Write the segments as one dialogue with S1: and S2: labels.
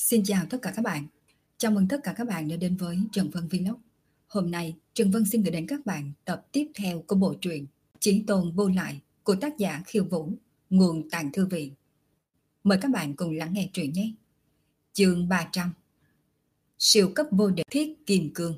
S1: Xin chào tất cả các bạn. Chào mừng tất cả các bạn đã đến với Trần Vân Vlog. Hôm nay, Trần Vân xin gửi đến các bạn tập tiếp theo của bộ truyện Chí Tôn Vô Lại của tác giả Khiêu Vũ, nguồn Tàng Thư Viện. Mời các bạn cùng lắng nghe truyện nhé. Chương 300. Siêu cấp vô địch Thiết Kim Cương.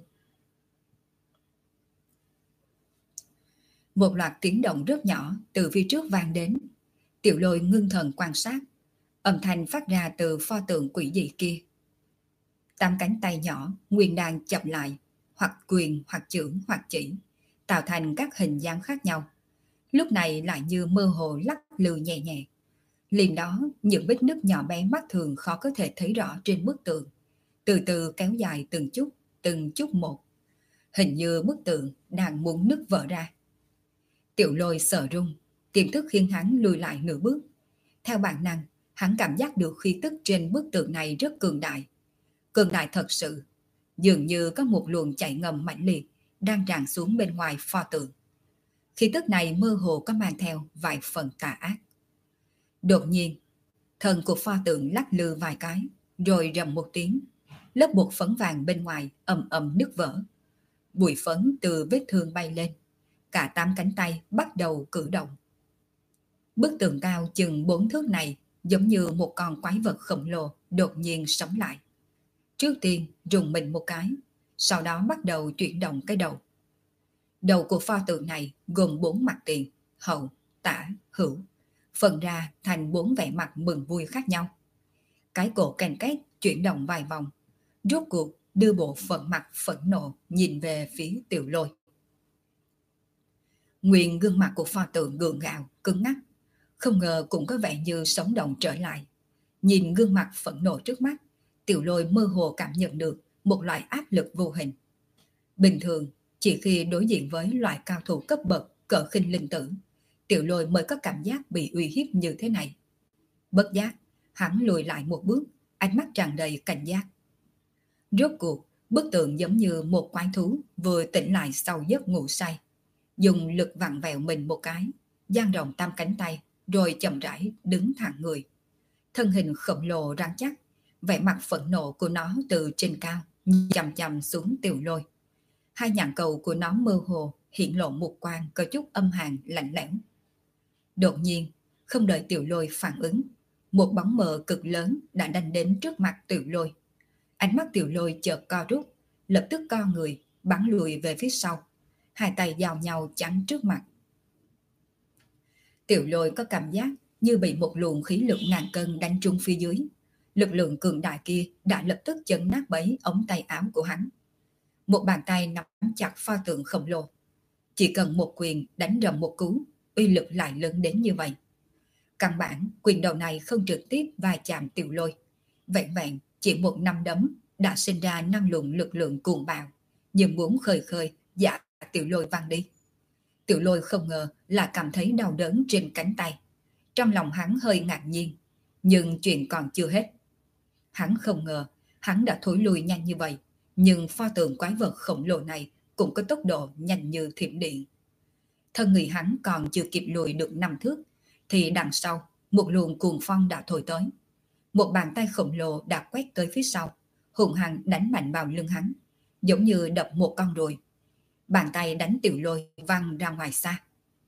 S1: Một loạt tiếng động rất nhỏ từ phía trước vang đến. Tiểu Lôi ngưng thần quan sát. Âm thanh phát ra từ pho tượng quỷ dị kia. Tám cánh tay nhỏ nguyên đang chập lại, hoặc quyền hoặc chưởng hoặc chỉ, tạo thành các hình dáng khác nhau. Lúc này lại như mơ hồ lắc lư nhẹ nhẹ. Liền đó, những vết nứt nhỏ bé mắt thường khó có thể thấy rõ trên bức tượng, từ từ kéo dài từng chút một. Hình như bức tượng đang muốn nứt vỡ ra. Tiểu Lôi sợ run, tiềm thức khiến hắn lùi lại nửa bước. Theo bản năng, hắn cảm giác được khí tức trên bức tượng này rất cường đại. Cường đại thật sự, dường như có một luồng chạy ngầm mãnh liệt đang tràn xuống bên ngoài pho tượng. Khí tức này mơ hồ có mang theo vài phần tà ác. Đột nhiên, thân của pho tượng lắc lư vài cái, rồi rầm một tiếng, lớp bột phấn vàng bên ngoài ầm ầm nứt vỡ. Bụi phấn từ vết thương bay lên, cả 8 cánh tay bắt đầu cử động. Bức tượng cao chừng 4 thước này giống như một con quái vật khổng lồ đột nhiên sống lại. Trước tiên rùng mình một cái, sau đó bắt đầu chuyển động cái đầu. Đầu của pho tượng này gồm 4 mặt tiền, hậu, tả, hữu, phân ra thành 4 vẻ mặt mừng vui khác nhau. Cái cổ cành két chuyển động vài vòng, rốt cuộc đưa bộ phận mặt phẫn nộ nhìn về phía Tiểu Lôi. Nguyên gương mặt của pho tượng gượng gạo, cứng ngắc, không ngờ cũng có vẻ như sống động trở lại. Nhìn gương mặt phẫn nộ trước mắt, Tiểu Lôi mơ hồ cảm nhận được một loại áp lực vô hình. Bình thường, chỉ khi đối diện với loại cao thủ cấp bậc cỡ khinh linh tử, Tiểu Lôi mới có cảm giác bị uy hiếp như thế này. Bất giác, hắn lùi lại một bước, ánh mắt tràn đầy cảnh giác. Rốt cuộc, bức tượng giống như một quái thú vừa tỉnh lại sau giấc ngủ say. Dùng lực vặn vẹo mình một cái, dang rộng 8 cánh tay, rồi chậm rãi đứng thẳng người. Thân hình khổng lồ rắn chắc, vẻ mặt phẫn nộ của nó từ trên cao chằm chằm xuống Tiểu Lôi. Hai nhãn cầu của nó mơ hồ hiện lộ một quang có chút âm hàn lạnh lẽo. Đột nhiên, không đợi Tiểu Lôi phản ứng, một bóng mờ cực lớn đã đánh đến trước mặt Tiểu Lôi. Ánh mắt Tiểu Lôi chợt co rút, lập tức co người bắn lùi về phía sau, hai tay giao nhau chắn trước mặt. Tiểu Lôi có cảm giác như bị một luồng khí lực ngàn cân đánh trúng phía dưới. Lực lượng cường đại kia đã lập tức chấn nát bấy ống tay áo của hắn. Một bàn tay nắm chặt pho tượng khổng lồ. Chỉ cần một quyền đánh rầm một cú, uy lực lại lớn đến như vậy. Căn bản, quyền đầu này không trực tiếp va chạm Tiểu Lôi. Vẹn vẹn, chỉ một nắm đấm đã sinh ra năng lượng lực lượng cuồng bạo, nhưng muốn khơi khơi dạ Tiểu Lôi văng đi. Tiểu Lôi không ngờ là cảm thấy đau đớn trên cánh tay. Trong lòng hắn hơi ngạc nhiên, nhưng chuyện còn chưa hết. Hắn không ngờ hắn đã thối lùi nhanh như vậy, nhưng pho tượng quái vật khổng lồ này cũng có tốc độ nhanh như thiểm điện. Thân người hắn còn chưa kịp lùi được 5 thước, thì đằng sau một luồng cuồng phong đã thổi tới. Một bàn tay khổng lồ đã quét tới phía sau, hùng hăng đánh mạnh vào lưng hắn, giống như đập một con ruồi. Bàn tay đánh Tiểu Lôi văng ra ngoài xa.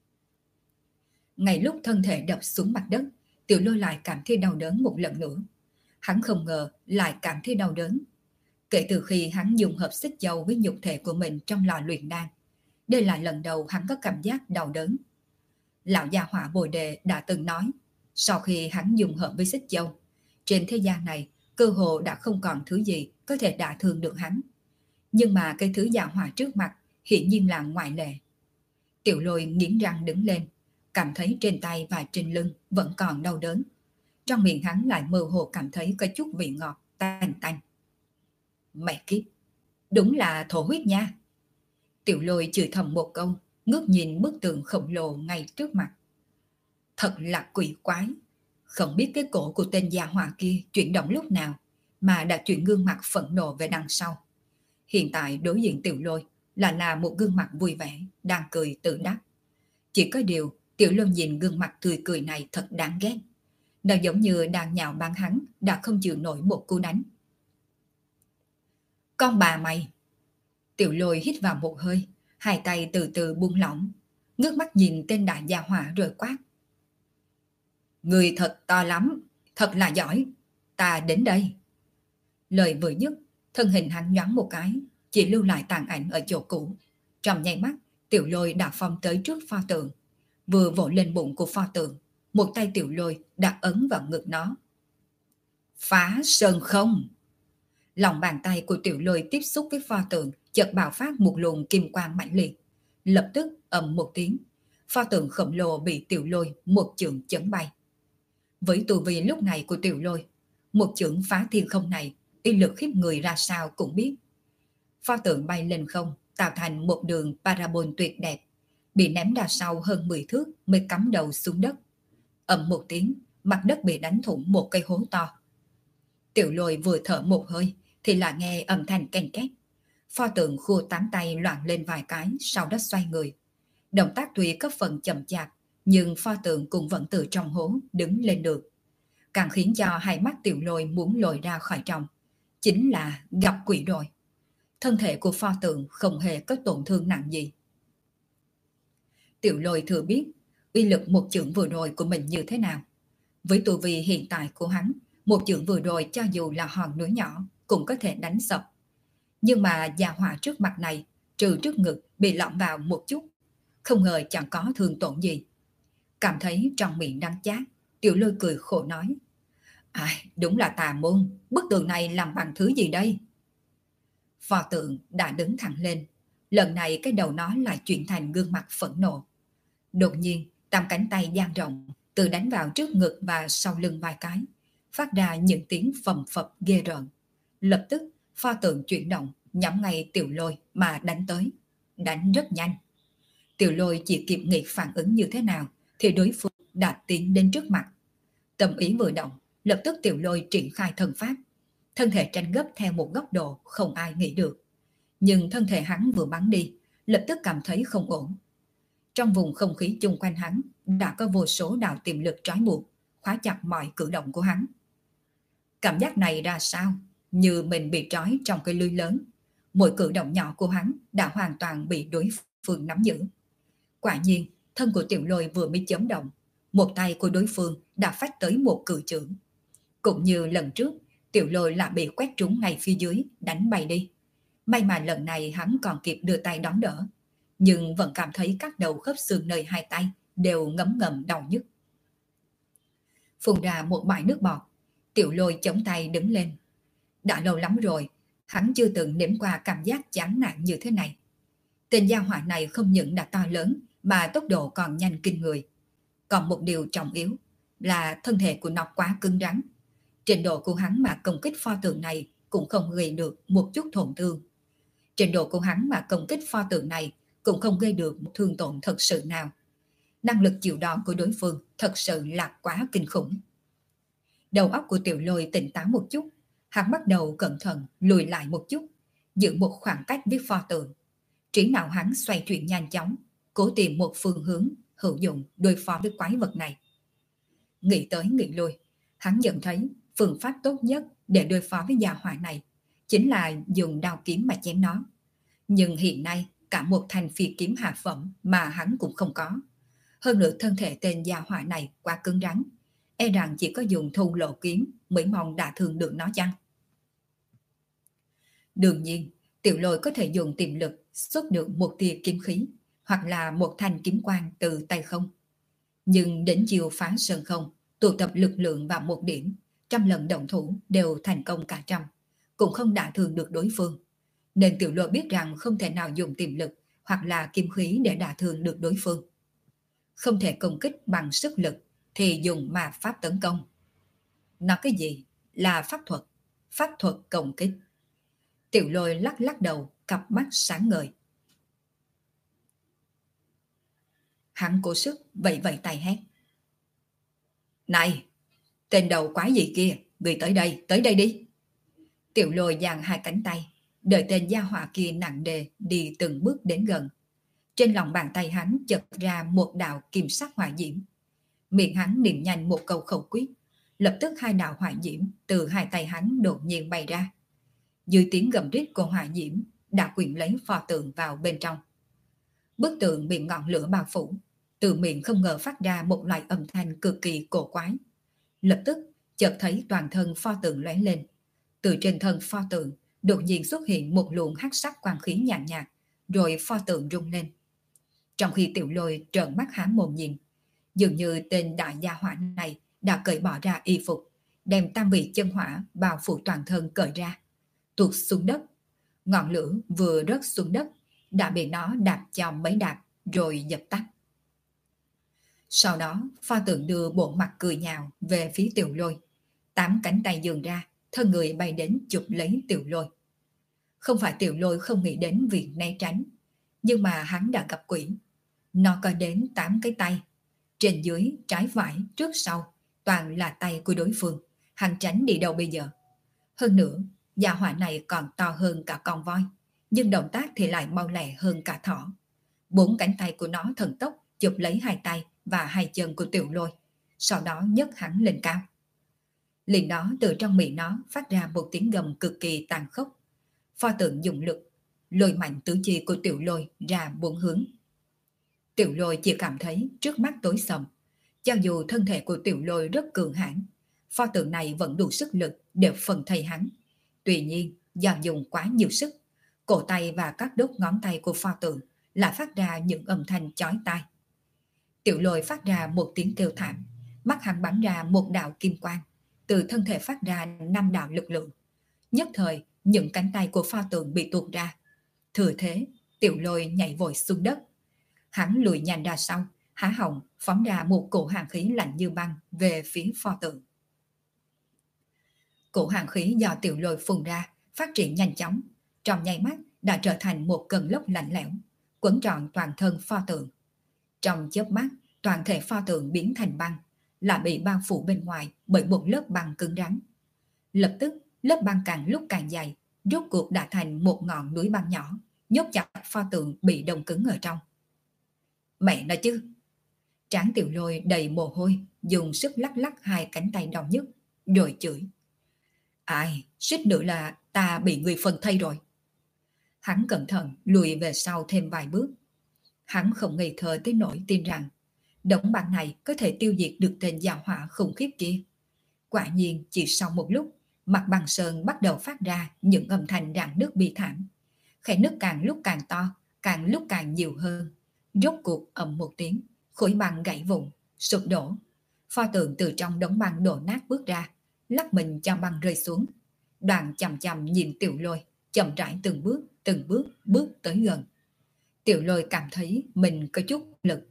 S1: Ngay lúc thân thể đập xuống mặt đất, Tiểu Lôi lại cảm thấy đau đớn một lần nữa. Hắn không ngờ lại cảm thấy đau đớn. Kể từ khi hắn dùng hợp xích châu với nhục thể của mình trong lò luyện đan, đây là lần đầu hắn có cảm giác đau đớn. Lão gia hỏa Bồ Đề đã từng nói, sau khi hắn dùng hợp với xích châu, trên thế gian này cơ hồ đã không còn thứ gì có thể đả thương được hắn. Nhưng mà cái thứ gia hỏa trước mặt hiển nhiên là ngoại lệ. Tiểu Lôi nghiến răng đứng lên, cảm thấy trên tay và trên lưng vẫn còn đau đớn. Trong miệng hắn lại mơ hồ cảm thấy có chút vị ngọt, tanh tanh. Mẹ kiếp, đúng là thổ huyết nha. Tiểu Lôi chửi thầm một câu, ngước nhìn bức tượng khổng lồ ngay trước mặt. Thật là quỷ quái, không biết cái cổ của tên gia hỏa kia chuyển động lúc nào mà đã chuyển gương mặt phẫn nộ về đằng sau. Hiện tại đối diện Tiểu Lôi là một gương mặt vui vẻ, đang cười tự đắc. Chỉ có điều, Tiểu Lôi nhìn gương mặt tươi cười này thật đáng ghét. Nó giống như đang nhạo báng hắn đã không chịu nổi một cú đánh. Con bà mày! Tiểu Lôi hít vào một hơi, hai tay từ từ buông lỏng, ngước mắt nhìn tên đại gia hỏa rồi quát. Người thật to lắm, thật là giỏi, ta đến đây. Lời vừa dứt, thân hình hắn nhoáng một cái, chỉ lưu lại tàn ảnh ở chỗ cũ. Trong nháy mắt, Tiểu Lôi đã phong tới trước pho tượng, vừa vỗ lên bụng của pho tượng, một tay Tiểu Lôi đã ấn vào ngực nó. Phá sơn không! Lòng bàn tay của Tiểu Lôi tiếp xúc với pho tượng, chợt bạo phát một luồng kim quang mãnh liệt. Lập tức ầm một tiếng, pho tượng khổng lồ bị Tiểu Lôi một chưởng chấn bay. Với tu vi lúc này của Tiểu Lôi, một chưởng phá thiên không này uy lực khiếp người ra sao cũng biết. Pho tượng bay lên không, tạo thành một đường parabol tuyệt đẹp, bị ném ra sau hơn 10 thước mới cắm đầu xuống đất. Ầm một tiếng, mặt đất bị đánh thủng một cây hố to. Tiểu Lôi vừa thở một hơi thì lại nghe âm thanh ken két. Pho tượng khua tám tay loạn lên vài cái, sau đó xoay người. Động tác tuy có phần chậm chạp, nhưng pho tượng cũng vẫn từ trong hố đứng lên được. Càng khiến cho hai mắt Tiểu Lôi muốn lồi ra khỏi trong, chính là gặp quỷ rồi. Thân thể của pho tượng không hề có tổn thương nặng gì. Tiểu Lôi thừa biết uy lực một chưởng vừa rồi của mình như thế nào. Với tu vi hiện tại của hắn, một chưởng vừa rồi cho dù là hòn núi nhỏ cũng có thể đánh sập. Nhưng mà gia hỏa trước mặt này, trừ trước ngực bị lõm vào một chút, không ngờ chẳng có thương tổn gì. Cảm thấy trong miệng đắng chát, Tiểu Lôi cười khổ nói. Đúng là tà môn, bức tường này làm bằng thứ gì đây? Pho tượng đã đứng thẳng lên, lần này cái đầu nó lại chuyển thành gương mặt phẫn nộ. Đột nhiên, tam cánh tay dang rộng, từ đánh vào trước ngực và sau lưng vài cái, phát ra những tiếng phầm phập ghê rợn. Lập tức, pho tượng chuyển động, nhắm ngay Tiểu Lôi mà đánh tới. Đánh rất nhanh. Tiểu Lôi chỉ kịp nghĩ phản ứng như thế nào, thì đối phương đã tiến đến trước mặt. Tâm ý vừa động, lập tức Tiểu Lôi triển khai thần pháp. Thân thể tranh gấp theo một góc độ không ai nghĩ được. Nhưng thân thể hắn vừa bắn đi, lập tức cảm thấy không ổn. Trong vùng không khí chung quanh hắn đã có vô số đạo tiềm lực trói buộc, khóa chặt mọi cử động của hắn. Cảm giác này ra sao? Như mình bị trói trong cái lưới lớn. Mỗi cử động nhỏ của hắn đã hoàn toàn bị đối phương nắm giữ. Quả nhiên, thân của Tiểu Lôi vừa mới chấn động, một tay của đối phương đã phách tới một cự chưởng. Cũng như lần trước, Tiểu Lôi lại bị quét trúng ngay phía dưới, đánh bay đi. May mà lần này hắn còn kịp đưa tay đón đỡ, nhưng vẫn cảm thấy các đầu khớp xương nơi hai tay đều ngấm ngầm đau nhức. Phun ra một bãi nước bọt, Tiểu Lôi chống tay đứng lên. Đã lâu lắm rồi, hắn chưa từng nếm qua cảm giác chán nản như thế này. Tên gia hỏa này không những đã to lớn mà tốc độ còn nhanh kinh người. Còn một điều trọng yếu là thân thể của nó quá cứng rắn. Trình độ của hắn mà công kích pho tượng này cũng không gây được một chút tổn thương. Trình độ của hắn mà công kích pho tượng này cũng không gây được một thương tổn thật sự nào. Năng lực chịu đòn của đối phương thật sự là quá kinh khủng. Đầu óc của Tiểu Lôi tỉnh táo một chút, hắn bắt đầu cẩn thận lùi lại một chút, giữ một khoảng cách với pho tượng. Trí não hắn xoay chuyển nhanh chóng, cố tìm một phương hướng hữu dụng đối phó với quái vật này. Nghĩ tới nghĩ lui, hắn nhận thấy phương pháp tốt nhất để đối phó với gia hỏa này chính là dùng đao kiếm mà chém nó. Nhưng hiện nay cả một thanh phi kiếm hạ phẩm mà hắn cũng không có. Hơn nữa thân thể tên gia hỏa này quá cứng rắn, e rằng chỉ có dùng thu lộ kiếm mới mong đả thương được nó chăng? Đương nhiên, Tiểu Lôi có thể dùng tiềm lực xuất được một tia kiếm khí hoặc là một thanh kiếm quang từ tay không. Nhưng đến chiều phá sơn không, tụ tập lực lượng vào một điểm, trăm lần động thủ đều thành công cả trăm, cũng không đả thương được đối phương. Nên Tiểu Lôi biết rằng không thể nào dùng tiềm lực hoặc là kiếm khí để đả thương được đối phương. Không thể công kích bằng sức lực thì dùng ma pháp tấn công. Nói cái gì? Là pháp thuật công kích. Tiểu Lôi lắc lắc đầu, cặp mắt sáng ngời. Hắn cố sức vẫy vẫy tay hét. Này, tên đầu quái gì kia, người tới đây đi. Tiểu Lôi giang hai cánh tay, đợi tên gia hỏa kia nặng nề đi từng bước đến gần. Trên lòng bàn tay hắn chật ra một đạo kim sắc hỏa diễm. Miệng hắn niệm nhanh một câu khẩu quyết, Lập tức hai đạo hỏa diễm từ hai tay hắn đột nhiên bay ra. Dưới tiếng gầm rít của hỏa diễm đã quyện lấy pho tượng vào bên trong. Bức tượng bị ngọn lửa bao phủ, từ miệng không ngờ phát ra một loại âm thanh cực kỳ cổ quái. Lập tức chợt thấy toàn thân pho tượng lóe lên. Từ trên thân pho tượng đột nhiên xuất hiện một luồng hắc sắc quang khí nhàn nhạt, rồi pho tượng rung lên. Trong khi Tiểu Lôi trợn mắt há mồm nhìn, dường như tên đại gia hỏa này đã cởi bỏ ra y phục, đem tam vị chân hỏa bao phủ toàn thân cởi ra, tuột xuống đất. Ngọn lửa vừa rớt xuống đất đã bị nó đạp cho mấy đạp rồi dập tắt. Sau đó pho tượng đưa bộ mặt cười nhạo về phía Tiểu Lôi, 8 cánh tay dường ra, thân người bay đến chụp lấy Tiểu Lôi. Không phải Tiểu Lôi không nghĩ đến việc né tránh, nhưng mà hắn đã gặp quỷ. Nó có đến 8 cái tay, trên dưới, trái phải, trước sau, toàn là tay của đối phương. Hắn tránh đi đâu bây giờ? Hơn nữa, gia hỏa này còn to hơn cả con voi, nhưng động tác thì lại mau lẹ hơn cả thỏ. 4 cánh tay của nó thần tốc chụp lấy hai tay và hai chân của Tiểu Lôi, sau đó nhấc hắn lên cao. Liền đó từ trong miệng nó phát ra một tiếng gầm cực kỳ tàn khốc. Pho tượng dùng lực lôi mạnh tứ chi của Tiểu Lôi ra 4 hướng. Tiểu Lôi chỉ cảm thấy trước mắt tối sầm. Cho dù thân thể của Tiểu Lôi rất cường hãn, pho tượng này vẫn đủ sức lực để phần thây hắn. Tuy nhiên, do dùng quá nhiều sức, cổ tay và các đốt ngón tay của pho tượng lại phát ra những âm thanh chói tai. Tiểu Lôi phát ra một tiếng kêu thảm, mắt hắn bắn ra một đạo kim quang, từ thân thể phát ra 5 đạo lực lượng. Nhất thời, những cánh tay của pho tượng bị tuột ra. Thừa thế, Tiểu Lôi nhảy vội xuống đất. Hắn lùi nhanh ra sau, há họng phóng ra một cổ hàn khí lạnh như băng về phía pho tượng. Cổ hàn khí do Tiểu Lôi phun ra phát triển nhanh chóng, trong nháy mắt đã trở thành một cơn lốc lạnh lẽo, quấn trọn toàn thân pho tượng. Trong chớp mắt, toàn thể pho tượng biến thành băng, lại bị bao phủ bên ngoài bởi một lớp băng cứng rắn. Lập tức, lớp băng càng lúc càng dày, rốt cuộc đã thành một ngọn núi băng nhỏ, nhốt chặt pho tượng bị đông cứng ở trong. Mẹ nói chứ! Trán Tiểu Lôi đầy mồ hôi, dùng sức lắc lắc hai cánh tay đau nhức, rồi chửi. Ai, suýt nữa là ta bị người phân thây rồi. Hắn cẩn thận lùi về sau thêm vài bước. Hắn không ngây thơ tới nỗi tin rằng đống băng này có thể tiêu diệt được tên gia hỏa khủng khiếp kia. Quả nhiên chỉ sau một lúc, mặt băng sơn bắt đầu phát ra những âm thanh rạn nứt bi thảm. Khe nứt càng lúc càng to, càng lúc càng nhiều hơn. Rốt cuộc ầm một tiếng, khối băng gãy vụn, sụp đổ. Pho tượng từ trong đống băng đổ nát bước ra, lắc mình cho băng rơi xuống. Đoàn chằm chằm nhìn Tiểu Lôi, chậm rãi từng bước bước tới gần. Tiểu Lôi cảm thấy mình có chút lực.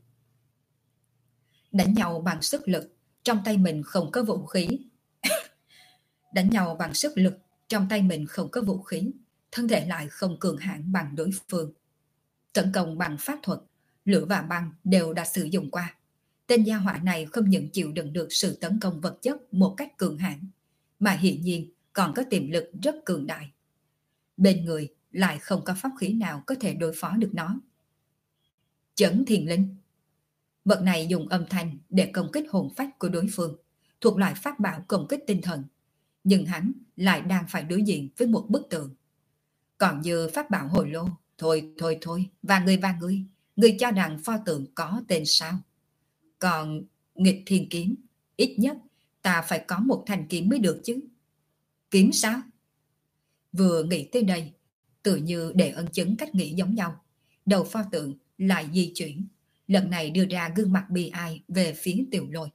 S1: Đánh nhau bằng sức lực, trong tay mình không có vũ khí. Đánh nhau bằng sức lực, trong tay mình không có vũ khí, thân thể lại không cường hãn bằng đối phương. Tấn công bằng pháp thuật, lửa và băng đều đã sử dụng qua. Tên gia hỏa này không những chịu đựng được sự tấn công vật chất một cách cường hãn, mà hiển nhiên còn có tiềm lực rất cường đại. Bên người lại không có pháp khí nào có thể đối phó được nó. Chấn Thiên Linh. Vật này dùng âm thanh để công kích hồn phách của đối phương, thuộc loại pháp bảo công kích tinh thần. Nhưng hắn lại đang phải đối diện với một bức tượng. Còn như pháp bảo hồi lô, thôi, và người cho rằng pho tượng có tên sao? Còn nghịch thiên kiếm, ít nhất ta phải có một thanh kiếm mới được chứ. Kiếm sao? Vừa nghĩ tới đây, tự như để ân chứng cách nghĩ giống nhau. Đầu pho tượng lại di chuyển, lần này đưa ra gương mặt bi ai về phía Tiểu Lôi.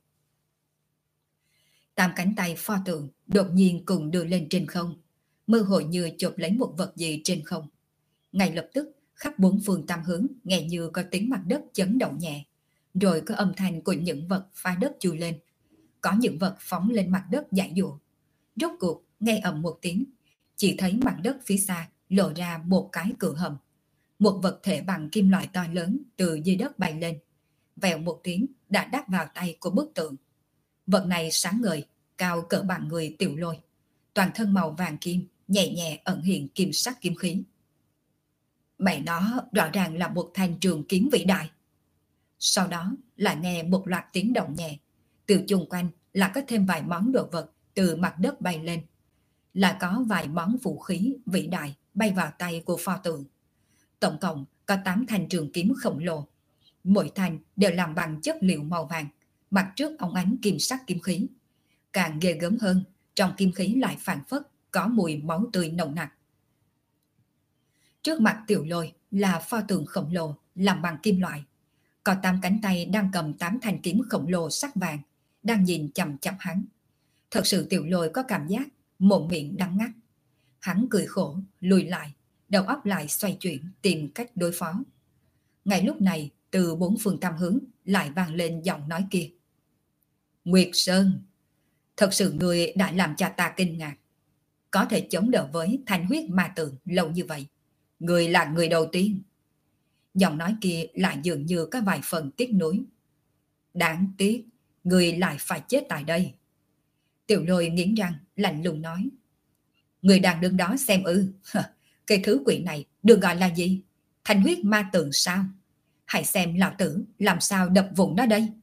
S1: 8 cánh tay pho tượng đột nhiên cùng đưa lên trên không, mơ hồ như chộp lấy một vật gì trên không. Ngay lập tức, khắp 4 phương tam hướng nghe như có tiếng mặt đất chấn động nhẹ, rồi có âm thanh của những vật phá đất chui lên. Có những vật phóng lên mặt đất giãy giụa. Rốt cuộc nghe ầm một tiếng, chỉ thấy mặt đất phía xa lộ ra một cái cửa hầm. Một vật thể bằng kim loại to lớn từ dưới đất bay lên, vèo một tiếng đã đáp vào tay của bức tượng. Vật này sáng ngời, cao cỡ bằng người Tiểu Lôi, toàn thân màu vàng kim, nhẹ nhẹ ẩn hiện kim sắc kim khí. Mẹ nó rõ ràng là một thanh trường kiếm vĩ đại. Sau đó lại nghe một loạt tiếng động nhẹ, từ chung quanh là có thêm vài món đồ vật từ mặt đất bay lên. Là có vài món vũ khí vĩ đại bay vào tay của pho tượng. Tổng cộng có 8 thanh trường kiếm khổng lồ. Mỗi thanh đều làm bằng chất liệu màu vàng, mặt trước óng ánh kim sắc kim khí. Càng ghê gớm hơn, trong kim khí lại phảng phất có mùi máu tươi nồng nặc. Trước mặt Tiểu Lôi là pho tượng khổng lồ làm bằng kim loại. Có 8 cánh tay đang cầm 8 thanh kiếm khổng lồ sắc vàng, đang nhìn chằm chằm hắn. Thật sự Tiểu Lôi có cảm giác mồm miệng đắng ngắt. Hắn cười khổ, lùi lại, đầu óc lại xoay chuyển tìm cách đối phó. Ngay lúc này, từ 4 phương tám hướng lại vang lên giọng nói kia. Nguyệt Sơn, thật sự người đã làm cho ta kinh ngạc. Có thể chống đỡ với thanh huyết ma tượng lâu như vậy. Người là người đầu tiên. Giọng nói kia lại dường như có vài phần tiếc nuối. Đáng tiếc, người lại phải chết tại đây. Tiểu Lôi nghiến răng, lạnh lùng nói. Người đang đứng đó xem ư. Cái thứ quỷ này được gọi là gì? Thanh huyết ma tượng sao? Hãy xem lão tử làm sao đập vụn nó đây.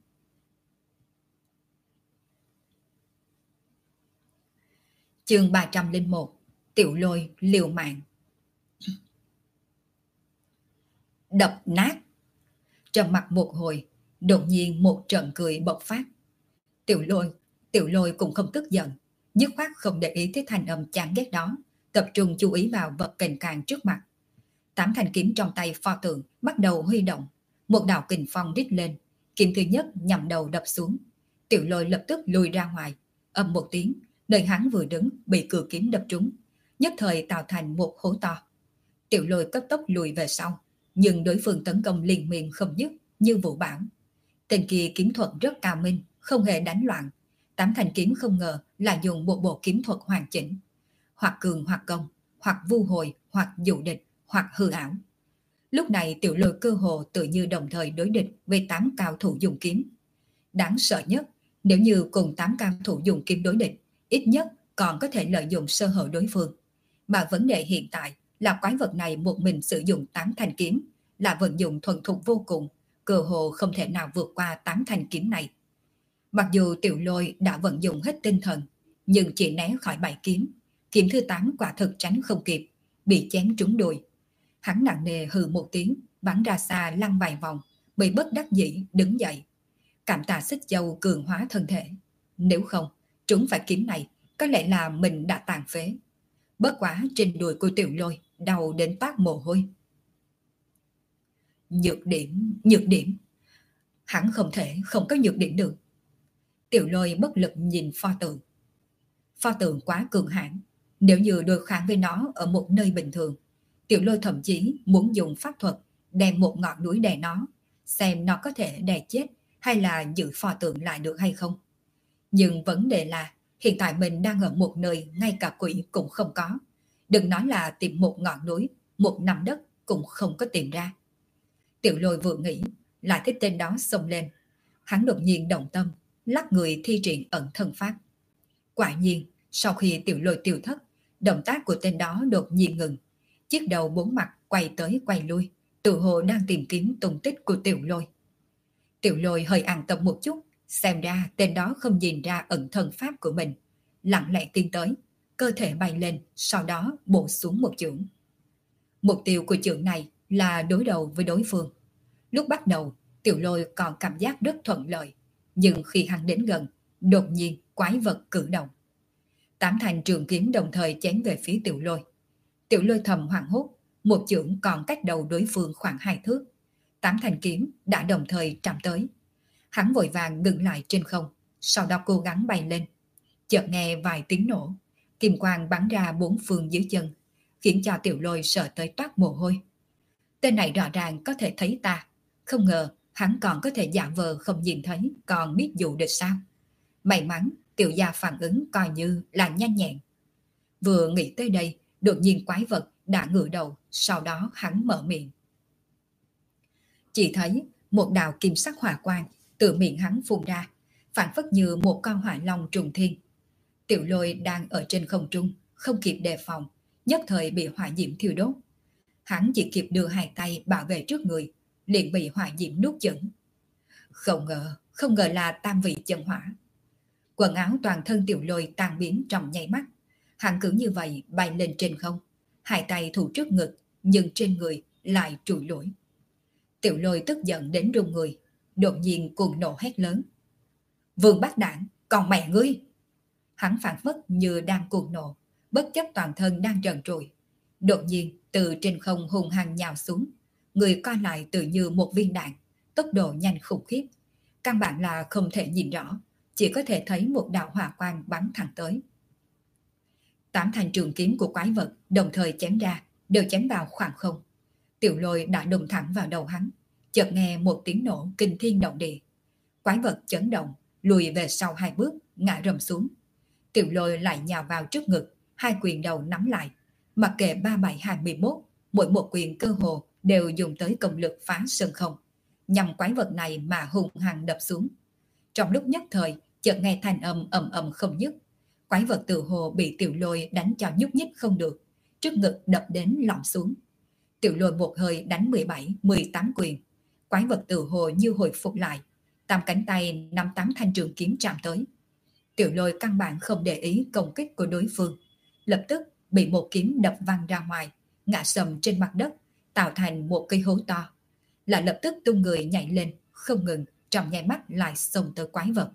S1: Chương 301. Tiểu Lôi liều mạng. Đập nát. Trầm mặt một hồi, đột nhiên một trận cười bộc phát. Tiểu Lôi cũng không tức giận, dứt khoát không để ý tới thanh âm chán ghét đó, tập trung chú ý vào vật kềnh càng trước mặt. 8 thanh kiếm trong tay pho tượng bắt đầu huy động, một đạo kình phong rít lên, kiếm thứ nhất nhằm đầu đập xuống. Tiểu Lôi lập tức lùi ra ngoài, ầm một tiếng, nơi hắn vừa đứng bị cự kiếm đập trúng, nhất thời tạo thành một hố to. Tiểu Lôi cấp tốc lùi về sau, nhưng đối phương tấn công liên miên không dứt như vũ bão. Tên kia kiếm thuật rất cao minh, không hề đánh loạn. 8 thanh kiếm không ngờ là dùng một bộ kiếm thuật hoàn chỉnh, hoặc cường hoặc công, hoặc vu hồi, hoặc dụ địch, hoặc hư ảo. Lúc này Tiểu Lôi cơ hồ tự như đồng thời đối địch với 8 cao thủ dùng kiếm. Đáng sợ nhất, nếu như cùng 8 cao thủ dùng kiếm đối địch, ít nhất còn có thể lợi dụng sơ hở đối phương. Mà vấn đề hiện tại là quái vật này một mình sử dụng 8 thanh kiếm, là vận dụng thuần thục vô cùng, cơ hồ không thể nào vượt qua 8 thanh kiếm này. Mặc dù Tiểu Lôi đã vận dụng hết tinh thần, nhưng chỉ né khỏi 7 kiếm. Kiếm thứ 8 quả thực tránh không kịp, bị chém trúng đùi. Hắn nặng nề hừ một tiếng, bắn ra xa lăn vài vòng, bị bất đắc dĩ đứng dậy. Cảm tạ Xích Châu cường hóa thân thể. Nếu không, trúng phải kiếm này, có lẽ là mình đã tàn phế. Bất quá trên đùi của Tiểu Lôi đau đến toát mồ hôi. Nhược điểm. Hắn không thể không có nhược điểm được. Tiểu Lôi bất lực nhìn pho tượng. Pho tượng quá cường hãn, nếu như đối kháng với nó ở một nơi bình thường, Tiểu Lôi thậm chí muốn dùng pháp thuật đem một ngọn núi đè nó, xem nó có thể đè chết hay là giữ pho tượng lại được hay không. Nhưng vấn đề là hiện tại mình đang ở một nơi ngay cả quỷ cũng không có. Đừng nói là tìm một ngọn núi, một nắm đất cũng không có tìm ra. Tiểu Lôi vừa nghĩ, lại thấy tên đó xông lên. Hắn đột nhiên động tâm, lắc người thi triển ẩn thân pháp. Quả nhiên, sau khi Tiểu Lôi tiêu thất, động tác của tên đó đột nhiên ngừng. Chiếc đầu bốn mặt quay tới quay lui, tự hồ đang tìm kiếm tung tích của Tiểu Lôi. Tiểu Lôi hơi an tâm một chút, xem ra tên đó không nhìn ra ẩn thân pháp của mình. Lặng lẽ tiến tới, cơ thể bay lên, sau đó bổ xuống một chưởng. Mục tiêu của chưởng này là đối đầu với đối phương. Lúc bắt đầu, Tiểu Lôi còn cảm giác rất thuận lợi, nhưng khi hắn đến gần, đột nhiên quái vật cử động. 8 thanh trường kiếm đồng thời chém về phía Tiểu Lôi. Tiểu Lôi thầm hoảng hốt, một chưởng còn cách đầu đối phương khoảng 2 thước. 8 thanh kiếm đã đồng thời chạm tới. Hắn vội vàng ngừng lại trên không, sau đó cố gắng bay lên. Chợt nghe vài tiếng nổ, kim quang bắn ra 4 phương dưới chân, khiến cho Tiểu Lôi sợ tới toát mồ hôi. Tên này rõ ràng có thể thấy ta, không ngờ hắn còn có thể giả vờ không nhìn thấy, còn biết dụ địch sao. May mắn Tiểu gia phản ứng coi như là nhanh nhẹn. Vừa nghĩ tới đây, đột nhiên quái vật đã ngửa đầu, sau đó hắn mở miệng. Chỉ thấy một đạo kim sắc hỏa quang từ miệng hắn phun ra, phản phất như một con hỏa long trùng thiên. Tiểu Lôi đang ở trên không trung, không kịp đề phòng, nhất thời bị hỏa diễm thiêu đốt. Hắn chỉ kịp đưa hai tay bảo vệ trước người, liền bị hỏa diễm nuốt chửng. Không ngờ là tam vị chân hỏa. Quần áo toàn thân Tiểu Lôi tan biến trong nháy mắt. Hắn cứ như vậy bay lên trên không, hai tay thủ trước ngực, nhưng trên người lại trụi lủi. Tiểu Lôi tức giận đến run người, đột nhiên cuồng nộ hét lớn. Vương Bát Đản, còn mẹ ngươi! Hắn phản phất như đang cuồng nộ, bất chấp toàn thân đang trần trụi. Đột nhiên từ trên không hung hăng nhào xuống, người co lại tự như một viên đạn, tốc độ nhanh khủng khiếp. Căn bản là không thể nhìn rõ, chỉ có thể thấy một đạo hỏa quang bắn thẳng tới. 8 thanh trường kiếm của quái vật đồng thời chém ra, đều chém vào khoảng không. Tiểu Lôi đã đụng thẳng vào đầu hắn, chợt nghe một tiếng nổ kinh thiên động địa. Quái vật chấn động, lùi về sau 2 bước, ngã rầm xuống. Tiểu Lôi lại nhào vào trước ngực, hai quyền đầu nắm lại. Mặc kệ 3721, mỗi một quyền cơ hồ đều dùng tới công lực phá sơn không, nhằm quái vật này mà hung hăng đập xuống. Trong lúc nhất thời, chợt nghe thanh âm ầm ầm không dứt. Quái vật tự hồ bị Tiểu Lôi đánh cho nhúc nhích không được, trước ngực đập đến lõm xuống. Tiểu Lôi một hơi đánh 17-18 quyền. Quái vật tự hồ như hồi phục lại, 8 cánh tay 5-8 thanh trường kiếm chạm tới. Tiểu Lôi căn bản không để ý công kích của đối phương, lập tức bị một kiếm đập văng ra ngoài, ngã sầm trên mặt đất, tạo thành một cây hố to. Lại lập tức tung người nhảy lên, không ngừng, trong nháy mắt lại xông tới quái vật.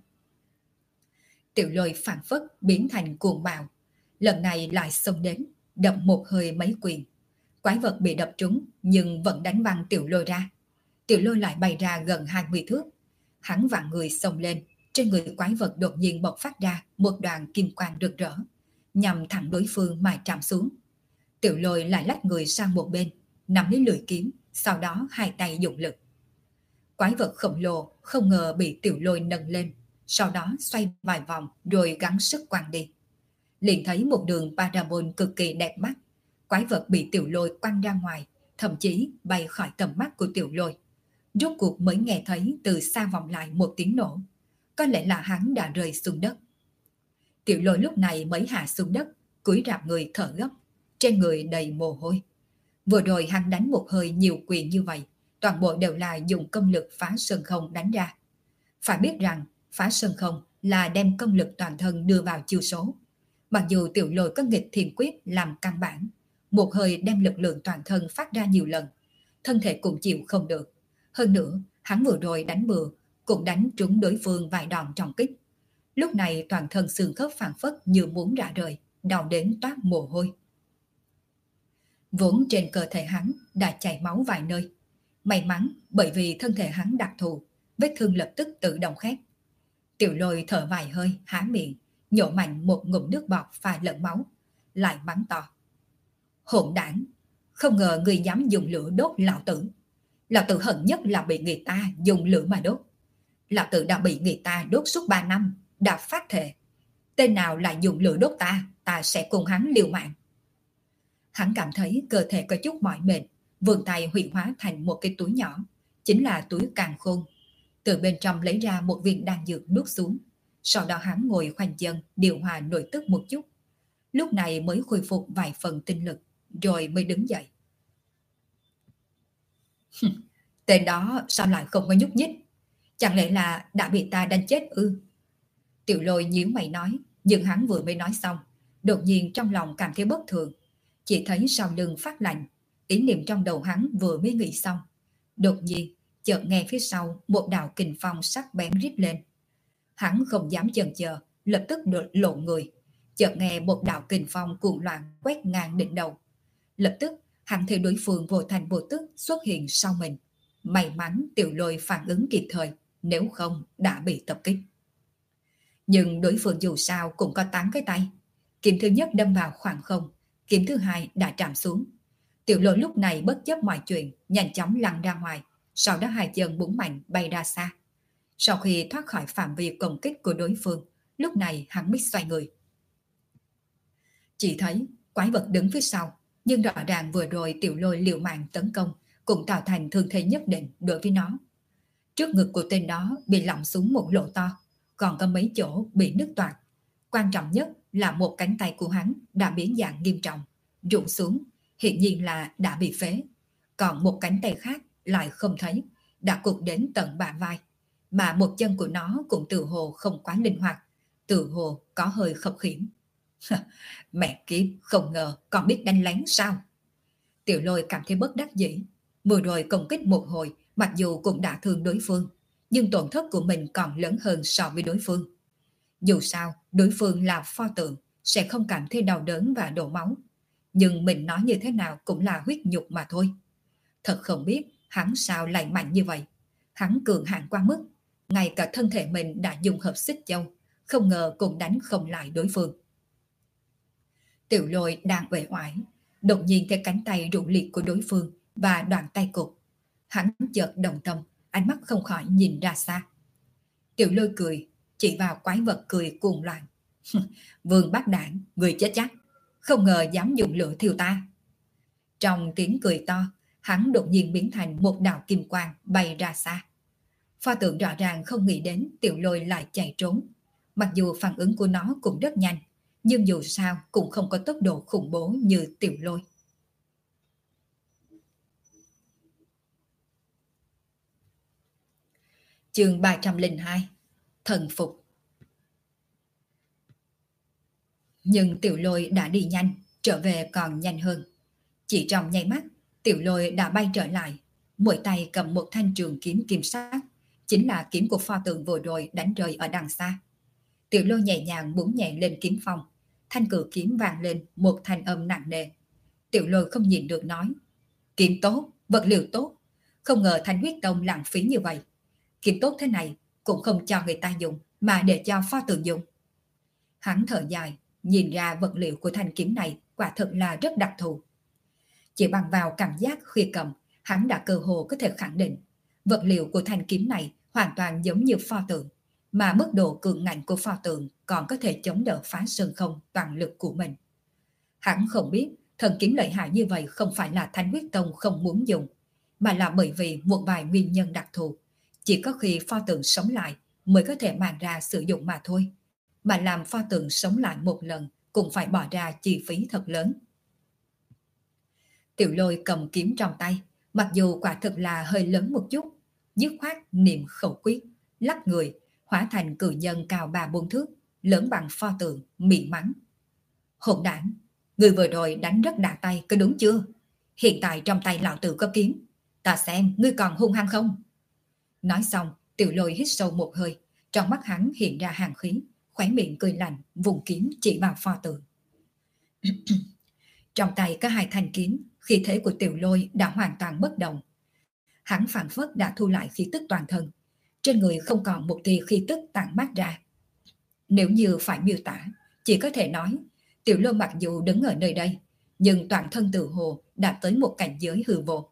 S1: Tiểu Lôi phản phất biến thành cuồng bạo, lần này lại xông đến, đập một hơi mấy quyền. Quái vật bị đập trúng nhưng vẫn đánh văng Tiểu Lôi ra. Tiểu Lôi lại bay ra gần 20 thước. Hắn vặn người xông lên, trên người quái vật đột nhiên bộc phát ra một đoàn kim quang rực rỡ, nhằm thẳng đối phương mà chạm xuống. Tiểu Lôi lại lách người sang một bên, nắm lấy lưỡi kiếm, sau đó hai tay dùng lực. Quái vật khổng lồ không ngờ bị Tiểu Lôi nâng lên, sau đó xoay vài vòng rồi gắng sức quăng đi. Liền thấy một đường parabol cực kỳ đẹp mắt. Quái vật bị Tiểu Lôi quăng ra ngoài, thậm chí bay khỏi tầm mắt của Tiểu Lôi. Rốt cuộc mới nghe thấy từ xa vọng lại một tiếng nổ. Có lẽ là hắn đã rơi xuống đất. Tiểu Lôi lúc này mới hạ xuống đất, cúi rạp người thở gấp, trên người đầy mồ hôi. Vừa rồi hắn đánh một hơi nhiều quyền như vậy, toàn bộ đều là dùng công lực phá sơn không đánh ra. Phải biết rằng phá sơn không là đem công lực toàn thân đưa vào chiêu số. Mặc dù Tiểu Lôi có nghịch thiền quyết làm căn bản, một hơi đem lực lượng toàn thân phát ra nhiều lần, thân thể cũng chịu không được. Hơn nữa, hắn vừa rồi đánh bừa, cũng đánh trúng đối phương vài đòn trọng kích. Lúc này toàn thân xương khớp phảng phất như muốn rã rời, đau đến toát mồ hôi. Vốn trên cơ thể hắn đã chảy máu vài nơi. May mắn bởi vì thân thể hắn đặc thù, vết thương lập tức tự động khép. Tiểu Lôi thở vài hơi, há miệng, nhổ mạnh một ngụm nước bọt pha lẫn máu, lại mắng to. Hỗn đản, không ngờ người dám dùng lửa đốt lão tử. Lão tử hận nhất là bị người ta dùng lửa mà đốt. Lão tử đã bị người ta đốt suốt 3 năm, đã phát thệ. Tên nào lại dùng lửa đốt ta, ta sẽ cùng hắn liều mạng. Hắn cảm thấy cơ thể có chút mỏi mệt, vươn tay hủy hóa thành một cái túi nhỏ, chính là túi càn khôn. Từ bên trong lấy ra một viên đan dược nuốt xuống. Sau đó hắn ngồi khoanh chân điều hòa nội tức một chút. Lúc này mới khôi phục vài phần tinh lực, rồi mới đứng dậy. Tên đó sao lại không có nhúc nhích? Chẳng lẽ là đã bị ta đánh chết ư? Tiểu Lôi nhíu mày nói, nhưng hắn vừa mới nói xong, đột nhiên trong lòng cảm thấy bất thường. Chỉ thấy sau lưng phát lạnh, ý niệm trong đầu hắn vừa mới nghĩ xong. Đột nhiên, chợt nghe phía sau một đạo kình phong sắc bén rít lên. Hắn không dám chần chờ, lập tức lộn người. Chợt nghe một đạo kình phong cuồng loạn quét ngang đỉnh đầu. Lập tức, hắn thấy đối phương vô thành vô tức xuất hiện sau mình. May mắn Tiểu Lôi phản ứng kịp thời, nếu không đã bị tập kích. Nhưng đối phương dù sao cũng có 8 cái tay. Kiếm thứ nhất đâm vào khoảng không, kiếm thứ hai đã chạm xuống. Tiểu Lôi lúc này bất chấp mọi chuyện, nhanh chóng lăn ra ngoài, sau đó hai chân búng mạnh bay ra xa. Sau khi thoát khỏi phạm vi công kích của đối phương, lúc này hắn mới xoay người. Chỉ thấy quái vật đứng phía sau, nhưng rõ ràng vừa rồi Tiểu Lôi liều mạng tấn công cũng tạo thành thương thế nhất định đối với nó. Trước ngực của tên đó bị lỏng xuống một lỗ to, còn có mấy chỗ bị nứt toạc. Quan trọng nhất là một cánh tay của hắn đã biến dạng nghiêm trọng, rụng xuống, hiện nhiên là đã bị phế. Còn một cánh tay khác lại không thấy, đã cụt đến tận bả vai, mà một chân của nó cũng tự hồ không quá linh hoạt, Từ hồ có hơi khập khiễng. Mẹ kiếp, không ngờ còn biết đánh lén sao? Tiểu Lôi cảm thấy bất đắc dĩ. Vừa rồi công kích một hồi, mặc dù cũng đã thương đối phương, nhưng tổn thất của mình còn lớn hơn so với đối phương. Dù sao, đối phương là pho tượng, sẽ không cảm thấy đau đớn và đổ máu. Nhưng mình nói như thế nào cũng là huyết nhục mà thôi. Thật không biết hắn sao lại mạnh như vậy. Hắn cường hãn quá mức, ngay cả thân thể mình đã dùng hợp xích châu, không ngờ cũng đánh không lại đối phương. Tiểu Lôi đang uể oải, đột nhiên thấy cánh tay rụng liệt của đối phương và đoạn tay cụt. Hắn chợt đồng tâm, ánh mắt không khỏi nhìn ra xa. Tiểu Lôi cười, chỉ vào quái vật cười cuồng loạn. Vương bác đảng, người chết chắc, không ngờ dám dùng lửa thiêu ta. Trong tiếng cười to, hắn đột nhiên biến thành một đạo kim quang bay ra xa. Pho tượng rõ ràng không nghĩ đến Tiểu Lôi lại chạy trốn. Mặc dù phản ứng của nó cũng rất nhanh, nhưng dù sao cũng không có tốc độ khủng bố như Tiểu Lôi. Chương 302: Thần phục. Nhưng Tiểu Lôi đã đi nhanh, trở về còn nhanh hơn. Chỉ trong nháy mắt, Tiểu Lôi đã bay trở lại, mỗi tay cầm một thanh trường kiếm kim sắc, chính là kiếm của pho tượng vừa rồi đánh rơi ở đằng xa. Tiểu Lôi nhẹ nhàng búng nhẹ lên kiếm phong, thanh cử kiếm vang lên một thanh âm nặng nề. Tiểu Lôi không nhìn được nói: kiếm tốt, vật liệu tốt, không ngờ Thanh Huyết Tông lãng phí như vậy. Kiếm tốt thế này cũng không cho người ta dùng, mà để cho pho tượng dùng. Hắn thở dài, nhìn ra vật liệu của thanh kiếm này quả thật là rất đặc thù. Chỉ bằng vào cảm giác khi cầm, hắn đã cơ hồ có thể khẳng định vật liệu của thanh kiếm này hoàn toàn giống như pho tượng, mà mức độ cường ngạnh của pho tượng còn có thể chống đỡ phá sơn không toàn lực của mình. Hắn không biết thần kiếm lợi hại như vậy không phải là Thanh Huyết Tông không muốn dùng, mà là bởi vì một vài nguyên nhân đặc thù. Chỉ có khi pho tượng sống lại mới có thể mang ra sử dụng mà thôi. Mà làm pho tượng sống lại một lần cũng phải bỏ ra chi phí thật lớn. Tiểu Lôi cầm kiếm trong tay, mặc dù quả thực là hơi lớn một chút, dứt khoát niệm khẩu quyết, lắc người, hóa thành cự nhân cao 3-4 thước, lớn bằng pho tượng, mị mắng. Hỗn đản, người vừa rồi đánh rất đà tay, có đúng chưa? Hiện tại trong tay lão tử có kiếm, ta xem ngươi còn hung hăng không? Nói xong, Tiểu Lôi hít sâu một hơi, trong mắt hắn hiện ra hàn khí, khóe miệng cười lạnh, vùng kiếm chỉ vào pho tượng. Trong tay có hai thanh kiếm, khí thế của Tiểu Lôi đã hoàn toàn bất động. Hắn phảng phất đã thu lại khí tức toàn thân, trên người không còn một tia khí tức tản mát ra. Nếu như phải miêu tả, chỉ có thể nói Tiểu Lôi mặc dù đứng ở nơi đây, nhưng toàn thân tự hồ đã tới một cảnh giới hư vô.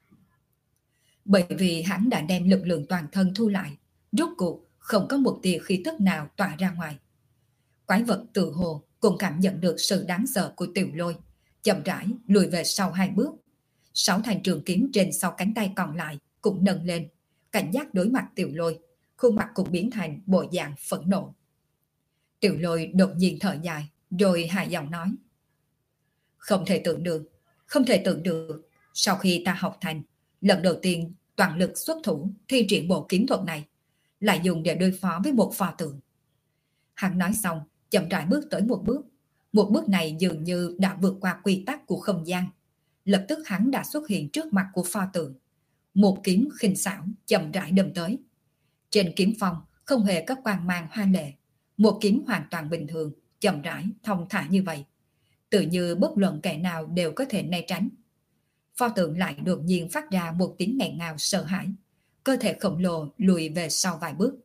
S1: Bởi vì hắn đã đem lực lượng toàn thân thu lại, rốt cuộc không có một tia khí tức nào tỏa ra ngoài. Quái vật tự hồ cũng cảm nhận được sự đáng sợ của Tiểu Lôi, chậm rãi lùi về sau 2 bước. 6 thanh trường kiếm trên sau cánh tay còn lại cũng nâng lên, cảnh giác đối mặt Tiểu Lôi, khuôn mặt cũng biến thành bộ dạng phẫn nộ. Tiểu Lôi đột nhiên thở dài, rồi hạ giọng nói: Không thể tưởng được, không thể tưởng được, sau khi ta học thành, lần đầu tiên toàn lực xuất thủ thi triển bộ kiếm thuật này, lại dùng để đối phó với một pho tượng. Hắn nói xong, chậm rãi bước tới một bước này dường như đã vượt qua quy tắc của không gian. Lập tức hắn đã xuất hiện trước mặt của pho tượng. Một kiếm khinh xảo chậm rãi đâm tới. Trên kiếm phong không hề có quang mang hoa lệ, một kiếm hoàn toàn bình thường, chậm rãi, thong thả như vậy, tự như bất luận kẻ nào đều có thể né tránh. Pho tượng lại đột nhiên phát ra một tiếng nghẹn ngào sợ hãi, cơ thể khổng lồ lùi về sau vài bước.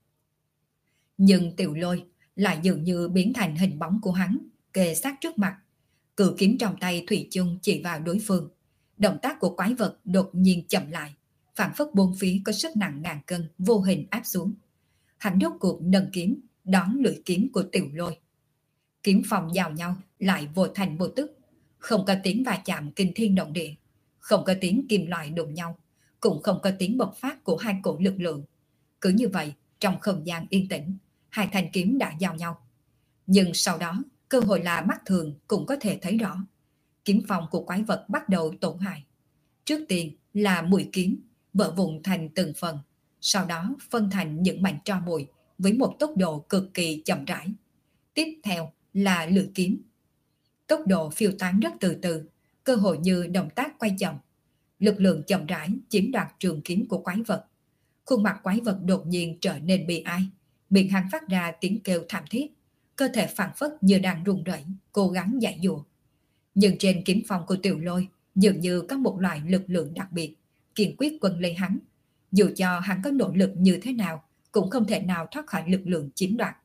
S1: Nhưng Tiểu Lôi lại dường như biến thành hình bóng của hắn, kề sát trước mặt. Cự kiếm trong tay thủy chung chỉ vào đối phương. Động tác của quái vật đột nhiên chậm lại, phản phất bốn phía có sức nặng ngàn cân vô hình áp xuống. Hắn rốt cuộc nâng kiếm, đón lưỡi kiếm của Tiểu Lôi. Kiếm phòng giao nhau, lại vô thành vô tức. Không có tiếng va chạm kinh thiên động địa, không có tiếng kim loại đụng nhau, cũng không có tiếng bộc phát của hai cổ lực lượng. Cứ như vậy, trong không gian yên tĩnh, hai thanh kiếm đã giao nhau. Nhưng sau đó, cơ hội là mắt thường cũng có thể thấy rõ. Kiếm phong của quái vật bắt đầu tổn hại. Trước tiên là mũi kiếm, vỡ vụn thành từng phần, sau đó phân thành những mảnh tro bụi, với một tốc độ cực kỳ chậm rãi. Tiếp theo là lưỡi kiếm. Tốc độ phiêu tán rất từ từ, cơ hội như động tác quay chậm. Lực lượng chậm rãi chiếm đoạt trường kiếm của quái vật. Khuôn mặt quái vật đột nhiên trở nên bi ai, miệng hắn phát ra tiếng kêu thảm thiết, cơ thể phảng phất như đang run rẩy, cố gắng giải dụa. Nhưng trên kiếm phong của Tiểu Lôi dường như có một loại lực lượng đặc biệt, kiên quyết quấn lấy hắn. Dù cho hắn có nỗ lực như thế nào, cũng không thể nào thoát khỏi lực lượng chiếm đoạt.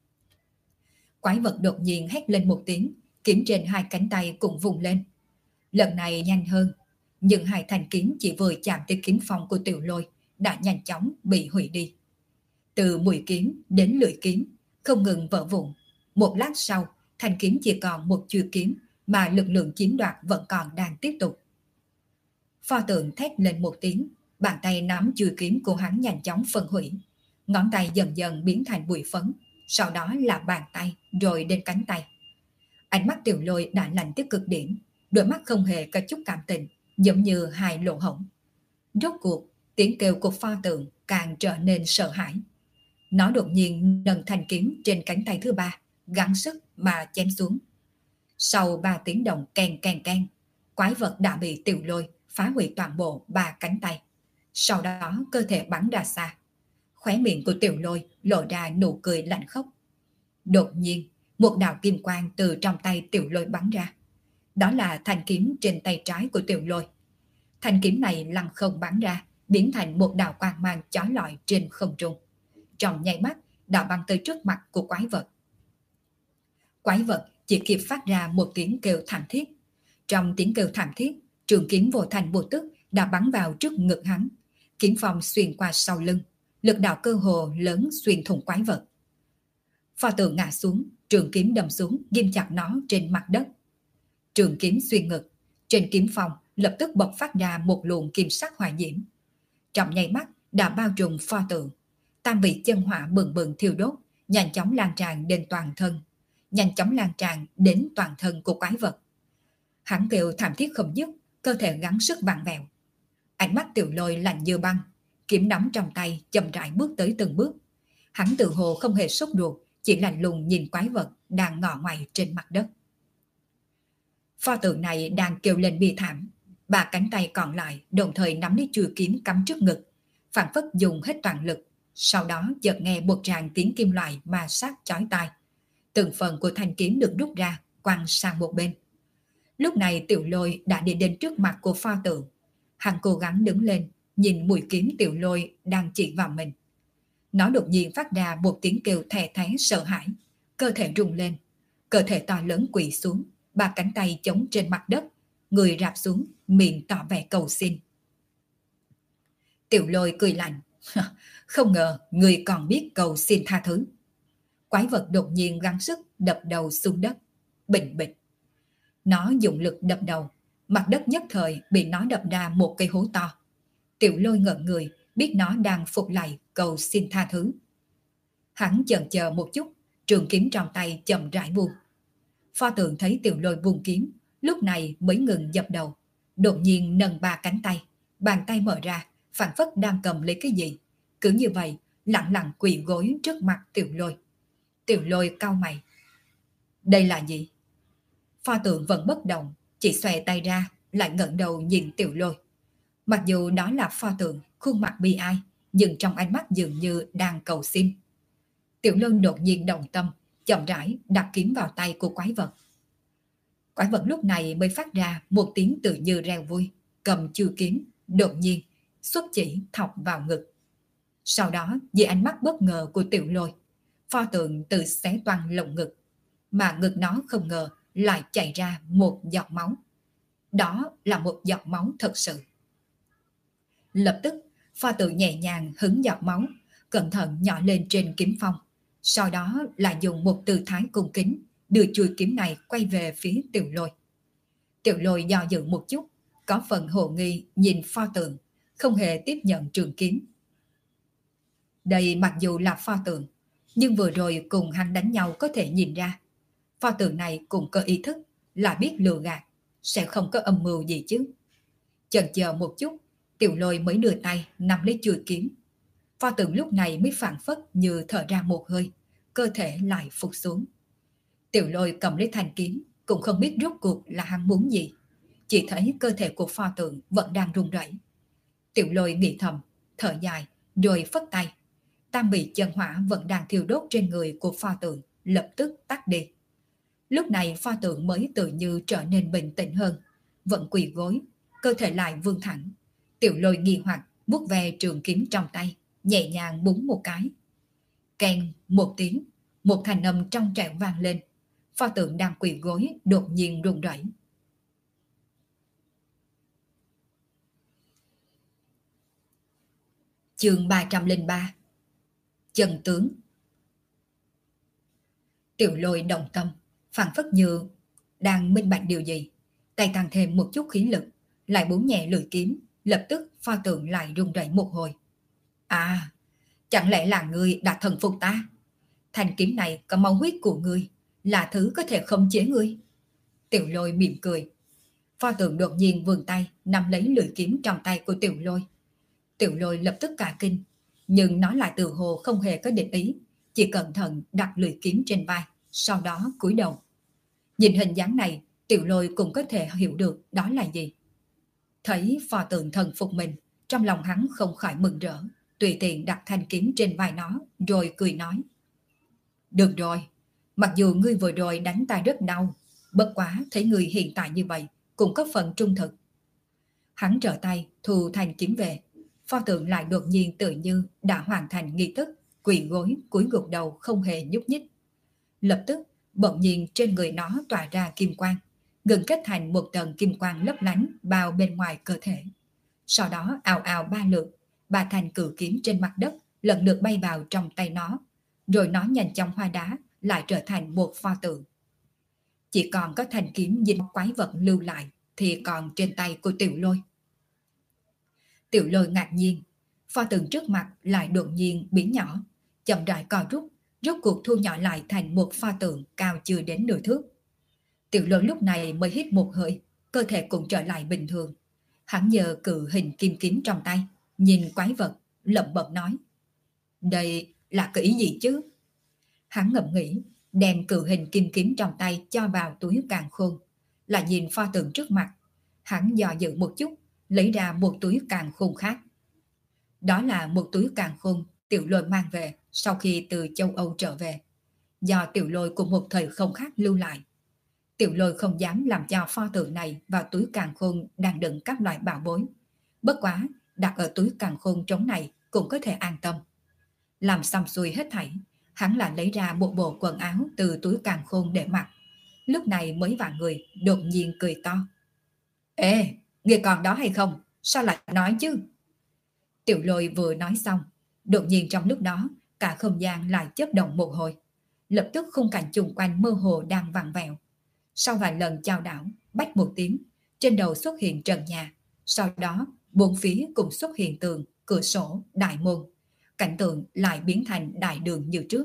S1: Quái vật đột nhiên hét lên một tiếng, kiếm trên hai cánh tay cũng vùng lên. Lần này nhanh hơn, nhưng hai thanh kiếm chỉ vừa chạm tới kiếm phong của Tiểu Lôi đã nhanh chóng bị hủy đi. Từ mũi kiếm đến lưỡi kiếm, không ngừng vỡ vụn. Một lát sau, thanh kiếm chỉ còn một chuôi kiếm, mà lực lượng chiếm đoạt vẫn còn đang tiếp tục. Pho tượng thét lên một tiếng, bàn tay nắm chuôi kiếm của hắn nhanh chóng phân hủy. Ngón tay dần dần biến thành bụi phấn, sau đó là bàn tay, rồi đến cánh tay. Ánh mắt Tiểu Lôi đã lạnh tới cực điểm, đôi mắt không hề có chút cảm tình, giống như hai lỗ hổng. Rốt cuộc, tiếng kêu của pho tượng càng trở nên sợ hãi. Nó đột nhiên nâng thanh kiếm trên cánh tay thứ ba, gắng sức mà chém xuống. Sau 3 tiếng đồng keng keng keng, quái vật đã bị Tiểu Lôi phá hủy toàn bộ 3 cánh tay. Sau đó cơ thể bắn ra xa. Khóe miệng của Tiểu Lôi lộ ra nụ cười lạnh khốc. Đột nhiên, một đạo kim quang từ trong tay Tiểu Lôi bắn ra. Đó là thanh kiếm trên tay trái của Tiểu Lôi. Thanh kiếm này lăng không bắn ra, biến thành một đạo quang mang chói lọi trên không trung. Trong nháy mắt đã bắn tới trước mặt của quái vật. Quái vật chỉ kịp phát ra một tiếng kêu thảm thiết. Trong tiếng kêu thảm thiết, trường kiếm vô thành vô tức đã bắn vào trước ngực hắn. Kiếm phong xuyên qua sau lưng, lực đạo cơ hồ lớn xuyên thủng quái vật. Pho tượng ngã xuống, trường kiếm đâm xuống, ghim chặt nó trên mặt đất. Trường kiếm xuyên ngực, trên kiếm phong lập tức bộc phát ra một luồng kim sắc hỏa diễm. Trong nháy mắt đã bao trùm pho tượng. Tam vị chân hỏa bừng bừng thiêu đốt, nhanh chóng lan tràn đến toàn thân. Nhanh chóng lan tràn đến toàn thân của quái vật. Hắn kêu thảm thiết không dứt, cơ thể gắng sức vặn vẹo. Ánh mắt Tiểu Lôi lạnh như băng, kiếm nắm trong tay chậm rãi bước tới từng bước. Hắn tự hồ không hề sốt ruột, chỉ lạnh lùng nhìn quái vật đang ngọ ngoại trên mặt đất. Pho tượng này đang kêu lên bi thảm, 3 cánh tay còn lại đồng thời nắm lấy chuôi kiếm cắm trước ngực, phảng phất dùng hết toàn lực. Sau đó chợt nghe một tràng tiếng kim loại ma sát chói tai. Từng phần của thanh kiếm được rút ra, quăng sang một bên. Lúc này Tiểu Lôi đã đi đến trước mặt của pho tượng. Hắn cố gắng đứng lên, nhìn mũi kiếm Tiểu Lôi đang chỉ vào mình. Nó đột nhiên phát ra một tiếng kêu thè thé sợ hãi, cơ thể rung lên, cơ thể to lớn quỳ xuống, 3 cánh tay chống trên mặt đất, người rạp xuống, miệng tỏ vẻ cầu xin. Tiểu Lôi cười lạnh, không ngờ người còn biết cầu xin tha thứ. Quái vật đột nhiên gắng sức đập đầu xuống đất, bình bịch. Nó dùng lực đập đầu, mặt đất nhất thời bị nó đập ra một cây hố to. Tiểu Lôi ngẩn người, biết nó đang phục lạy cầu xin tha thứ. Hắn chần chờ một chút, trường kiếm trong tay chậm rãi buông. Pho tượng thấy Tiểu Lôi buông kiếm, lúc này mới ngừng dập đầu, đột nhiên nâng 3 cánh tay, bàn tay mở ra, phảng phất đang cầm lấy cái gì. Cứ như vậy, lặng lặng quỳ gối trước mặt Tiểu Lôi. Tiểu Lôi cau mày. Đây là gì? Pho tượng vẫn bất động, chỉ xòe tay ra, lại ngẩng đầu nhìn Tiểu Lôi. Mặc dù đó là pho tượng, khuôn mặt bi ai, nhưng trong ánh mắt dường như đang cầu xin. Tiểu Lôi đột nhiên động tâm, chậm rãi đặt kiếm vào tay của quái vật. Quái vật lúc này mới phát ra một tiếng tự như reo vui, cầm chuôi kiếm, đột nhiên xuất chỉ thọc vào ngực. Sau đó, dưới ánh mắt bất ngờ của Tiểu Lôi, pho tượng tự xé toang lồng ngực, mà ngực nó không ngờ lại chảy ra một giọt máu. Đó là một giọt máu thật sự. Lập tức, pho tượng nhẹ nhàng hứng giọt máu, cẩn thận nhỏ lên trên kiếm phong. Sau đó lại dùng một tư thái cung kính, đưa chuôi kiếm này quay về phía Tiểu Lôi. Tiểu Lôi do dự một chút, có phần hồ nghi nhìn pho tượng, không hề tiếp nhận trường kiếm. Đây mặc dù là pho tượng, nhưng vừa rồi cùng hắn đánh nhau có thể nhìn ra. Pho tượng này cũng có ý thức, là biết lừa gạt, sẽ không có âm mưu gì chứ. Chần chờ một chút, Tiểu Lôi mới đưa tay nắm lấy chuôi kiếm. Pho tượng lúc này mới phảng phất như thở ra một hơi, cơ thể lại phục xuống. Tiểu Lôi cầm lấy thanh kiếm, cũng không biết rốt cuộc là hắn muốn gì. Chỉ thấy cơ thể của pho tượng vẫn đang run rẩy. Tiểu Lôi nghĩ thầm, thở dài, rồi phất tay. Tam bị chân hỏa vẫn đang thiêu đốt trên người của pho tượng, lập tức tắt đi. Lúc này pho tượng mới tự như trở nên bình tĩnh hơn, vẫn quỳ gối, cơ thể lại vươn thẳng. Tiểu Lôi nghi hoặc vuốt ve trường kiếm trong tay, nhẹ nhàng búng một cái. Keng một tiếng, một thanh âm trong trẻo vang lên. Pho tượng đang quỳ gối đột nhiên run rẩy. Chương 303. Chân tướng. Tiểu Lôi động tâm, phảng phất như đang minh bạch điều gì. Tay tăng thêm một chút khí lực, lại búng nhẹ lưỡi kiếm, lập tức pho tượng lại rung rẩy một hồi. À, chẳng lẽ là ngươi đã thần phục ta? Thanh kiếm này có máu huyết của ngươi, là thứ có thể khống chế ngươi. Tiểu Lôi mỉm cười. Pho tượng đột nhiên vươn tay nắm lấy lưỡi kiếm trong tay của Tiểu Lôi. Tiểu Lôi lập tức cả kinh, nhưng nó lại tự hồ không hề có định ý, chỉ cẩn thận đặt lưỡi kiếm trên vai, sau đó cúi đầu. Nhìn hình dáng này, Tiểu Lôi cũng có thể hiểu được đó là gì. Thấy pho tượng thần phục mình, trong lòng hắn không khỏi mừng rỡ, tùy tiện đặt thanh kiếm trên vai nó, rồi cười nói. Được rồi, mặc dù ngươi vừa rồi đánh ta rất đau, bất quá thấy ngươi hiện tại như vậy, cũng có phần trung thực. Hắn trở tay, thu thanh kiếm về. Pho tượng lại đột nhiên tự như đã hoàn thành nghi thức, quỳ gối, cúi gục đầu không hề nhúc nhích. Lập tức, bỗng nhiên trên người nó tỏa ra kim quang, ngừng kết thành một tầng kim quang lấp lánh bao bên ngoài cơ thể. Sau đó ào ào ba lượt, ba thanh cử kiếm trên mặt đất lần lượt bay vào trong tay nó, rồi nó nhanh chóng hóa đá, lại trở thành một pho tượng. Chỉ còn có thanh kiếm dính quái vật lưu lại thì còn trên tay của Tiểu Lôi. Tiểu Lôi ngạc nhiên, pho tượng trước mặt lại đột nhiên biến nhỏ, chậm rãi co rút, rốt cuộc thu nhỏ lại thành một pho tượng cao chưa đến nửa thước. Tiểu Lôi lúc này mới hít một hơi, cơ thể cũng trở lại bình thường. Hắn nhờ cự hình kim kiếm trong tay, nhìn quái vật, lẩm bẩm nói. Đây là cái ý gì chứ? Hắn ngẫm nghĩ, đem cự hình kim kiếm trong tay cho vào túi càn khôn, lại nhìn pho tượng trước mặt. Hắn dò dự một chút, lấy ra một túi càn khôn khác. Đó là một túi càn khôn Tiểu Lôi mang về sau khi từ châu Âu trở về, do Tiểu Lôi cùng một thời không khác lưu lại. Tiểu Lôi không dám làm cho pho tượng này vào túi càn khôn đang đựng các loại bảo bối. Bất quá, đặt ở túi càn khôn trống này cũng có thể an tâm. Làm xong xuôi hết thảy, hắn lại lấy ra một bộ quần áo từ túi càn khôn để mặc. Lúc này mới vài người đột nhiên cười to. Ê, ngươi còn đó hay không? Sao lại nói chứ? Tiểu Lôi vừa nói xong, đột nhiên trong lúc đó, cả không gian lại chớp động một hồi. Lập tức khung cảnh chung quanh mơ hồ đang vặn vẹo. Sau vài lần chao đảo, bách một tiếng, trên đầu xuất hiện trần nhà. Sau đó, bốn phía cũng xuất hiện tường, cửa sổ, đại môn. Cảnh tượng lại biến thành đại đường như trước.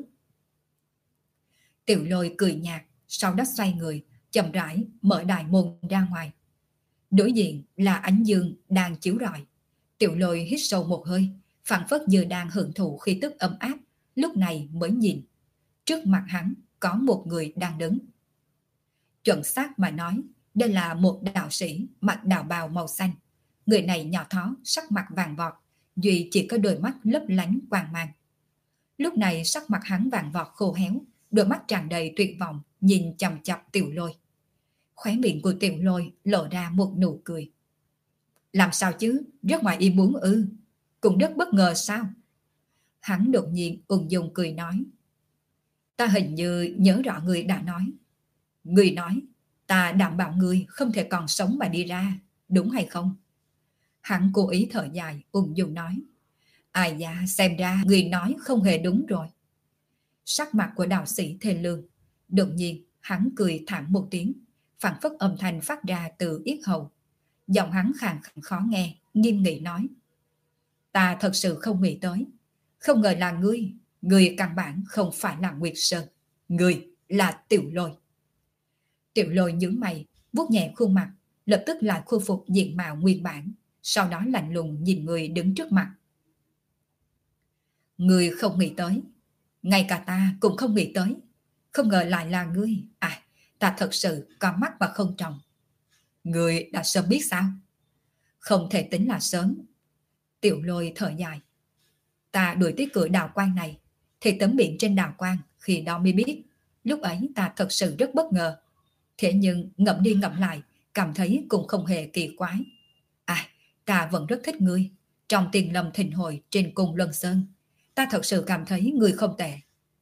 S1: Tiểu Lôi cười nhạt, sau đó xoay người, chậm rãi mở đại môn ra ngoài. Đối diện là ánh dương đang chiếu rọi. Tiểu Lôi hít sâu một hơi, phảng phất như đang hưởng thụ khí tức ấm áp, lúc này mới nhìn. Trước mặt hắn có một người đang đứng. Chuẩn xác mà nói, đây là một đạo sĩ mặc đạo bào màu xanh. Người này nhỏ thó, sắc mặt vàng vọt, duy chỉ có đôi mắt lấp lánh quang mang. Lúc này sắc mặt hắn vàng vọt khô héo, đôi mắt tràn đầy tuyệt vọng, nhìn chằm chằm Tiểu Lôi. Khóe miệng của Tiểu Lôi lộ ra một nụ cười. Làm sao chứ, rất ngoài ý muốn ư? Cũng rất bất ngờ sao? Hắn đột nhiên ung dung cười nói. Ta hình như nhớ rõ người đã nói. Người nói, ta đảm bảo người không thể còn sống mà đi ra, đúng hay không? Hắn cố ý thở dài, ung dung nói. Ai da, xem ra người nói không hề đúng rồi. Sắc mặt của đạo sĩ thê lương. Đột nhiên, hắn cười thẳng một tiếng, phảng phất âm thanh phát ra từ yết hầu. Giọng hắn khàn khàn khó nghe, nghiêm nghị nói. Ta thật sự không nghĩ tới. Không ngờ là ngươi. Ngươi căn bản không phải là Nguyệt Sơn. Ngươi là Tiểu Lôi. Tiểu Lôi nhướng mày, vuốt nhẹ khuôn mặt, lập tức lại khôi phục diện mạo nguyên bản. Sau đó lạnh lùng nhìn người đứng trước mặt. Ngươi không nghĩ tới, ngay cả ta cũng không nghĩ tới. Không ngờ lại là ngươi. À, ta thật sự có mắt mà không tròng. Ngươi đã sớm biết sao? Không thể tính là sớm. Tiểu Lôi thở dài. Ta đuổi tới cửa đào quang này, thì tấm biển trên đào quang, khi đó mới biết. Lúc ấy ta thật sự rất bất ngờ. Thế nhưng ngẫm đi ngẫm lại, cảm thấy cũng không hề kỳ quái. À, ta vẫn rất thích ngươi. Trong Tiền Lâm Thịnh Hội trên cùng Lân Sơn, ta thật sự cảm thấy ngươi không tệ.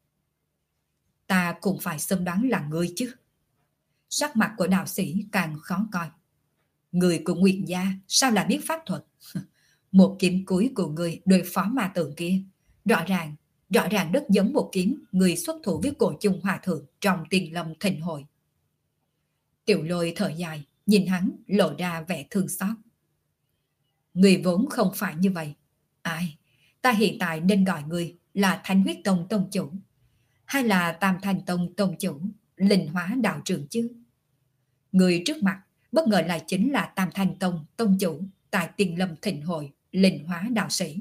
S1: Ta cũng phải xâm đoán là ngươi chứ. Sắc mặt của đạo sĩ càng khó coi. Người của Nguyệt gia sao lại biết pháp thuật? Một kiếm cuối của người đối phó ma tượng kia, rõ ràng rất giống một kiếm người xuất thủ với cổ chung hòa thượng trong Tiền Lâm Thịnh Hội. Tiểu Lôi thở dài, nhìn hắn lộ ra vẻ thương xót. Người vốn không phải như vậy. Ai, ta hiện tại nên gọi người là Thánh Huyết Tông Tông Chủ, hay là Tam Thành Tông Tông Chủ, Linh Hóa Đạo Trưởng chứ? Người trước mặt bất ngờ lại chính là Tam Thành Tông Tông Chủ tại Tiền Lâm Thịnh Hội, Linh Hóa Đạo Sĩ.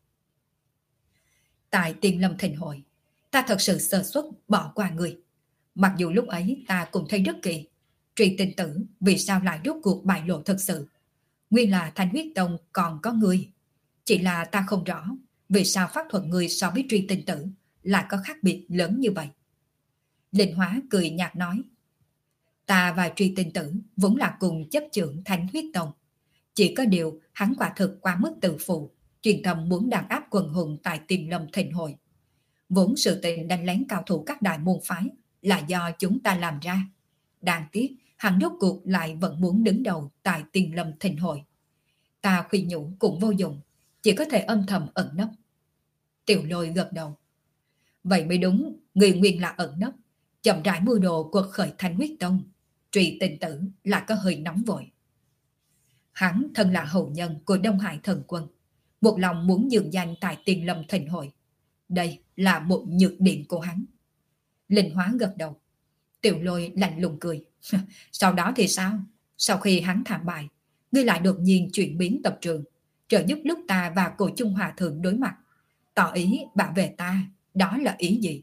S1: Tại Tiền Lâm Thịnh Hội, ta thật sự sơ suất bỏ qua người. Mặc dù lúc ấy ta cũng thấy rất kỳ, Truy Tinh Tử vì sao lại rút cuộc bại lộ thật sự. Nguyên là Thanh Huyết Tông còn có người. Chỉ là ta không rõ vì sao pháp thuật người so với Truy Tinh Tử lại có khác biệt lớn như vậy. Linh Hóa cười nhạt nói. Ta và Truy Tinh Tử vốn là cùng chấp trưởng Thanh Huyết Tông. Chỉ có điều hắn quả thực quá mức tự phụ, truyền tâm muốn đàn áp quần hùng tại Tiền Lâm Thịnh Hội. Vốn sự tình đánh lén cao thủ các đại môn phái là do chúng ta làm ra. Đáng tiếc, hắn rốt cuộc lại vẫn muốn đứng đầu tại Tiền Lâm Thịnh Hội. Ta khuyên nhủ cũng vô dụng, chỉ có thể âm thầm ẩn nấp. Tiểu Lôi gật đầu. Vậy mới đúng, người nguyên là ẩn nấp, chậm rãi mưu đồ cuộc khởi Thanh Huyết Tông. Truy Tinh Tử là có hơi nóng vội. Hắn thân là hậu nhân của Đông Hải Thần Quân, một lòng muốn dường danh tại Tiền Lâm Thịnh Hội. Đây là một nhược điểm của hắn. Linh Hóa gật đầu. Tiểu Lôi lạnh lùng cười. Sau đó thì sao? Sau khi hắn thảm bại, ngươi lại đột nhiên chuyển biến tập trường, trợ giúp lúc ta và Cổ Chung Hòa Thượng đối mặt, tỏ ý bảo vệ ta. Đó là ý gì?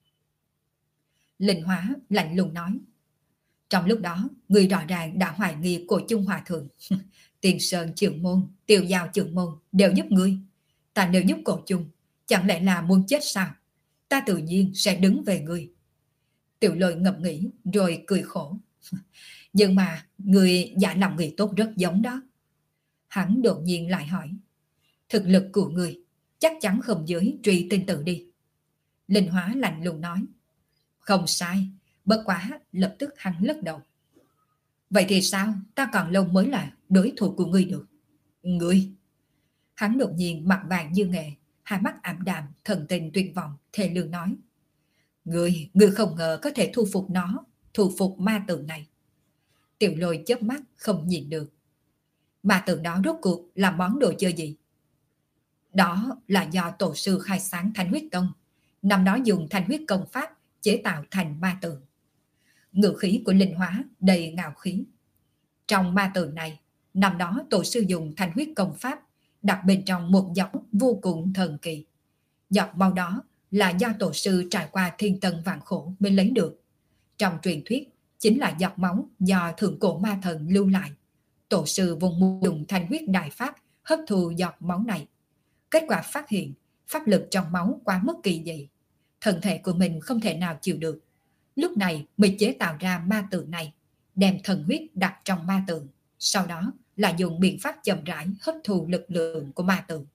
S1: Linh Hóa lạnh lùng nói. Trong lúc đó, ngươi rõ ràng đã hoài nghi Cổ Chung Hòa Thượng. Tiền Sơn Trưởng Môn, Tiêu Giao Trưởng Môn đều giúp ngươi. Ta nếu giúp Cổ Chung, chẳng lẽ là muốn chết sao? Ta tự nhiên sẽ đứng về ngươi. Tiểu Lôi ngẫm nghĩ rồi cười khổ. Nhưng mà người giả lòng người tốt rất giống đó. Hắn đột nhiên lại hỏi. Thực lực của người chắc chắn không dưới Truy Tinh Tử đi. Linh Hóa lạnh lùng nói. Không sai, bất quá lập tức hắn lắc đầu. Vậy thì sao, ta còn lâu mới là đối thủ của ngươi được. Ngươi? Hắn đột nhiên mặt vàng như nghệ, hai mắt ảm đạm, thần tình tuyệt vọng, thề lương nói. Ngươi không ngờ có thể thu phục nó, thu phục ma tượng này. Tiểu Lôi chớp mắt không nhìn được. Ma tượng đó rốt cuộc là món đồ chơi gì? Đó là do tổ sư khai sáng Thanh Huyết Tông, năm đó dùng Thanh Huyết Công Pháp chế tạo thành ma tượng. Ngự khí của Linh Hóa đầy ngạo khí. Trong ma tượng này, năm đó tổ sư dùng Thanh Huyết Công Pháp đặt bên trong một giọt vô cùng thần kỳ. Giọt máu đó là do tổ sư trải qua thiên tân vạn khổ mới lấy được. Trong truyền thuyết, chính là giọt máu do thượng cổ ma thần lưu lại. Tổ sư vùng muốn dùng Thanh Huyết Đại Pháp hấp thu giọt máu này. Kết quả phát hiện, pháp lực trong máu quá mức kỳ dị. Thân thể của mình không thể nào chịu được. Lúc này mới chế tạo ra ma tượng này, đem thần huyết đặt trong ma tượng. Sau đó là dùng biện pháp chậm rãi hấp thu lực lượng của ma tượng.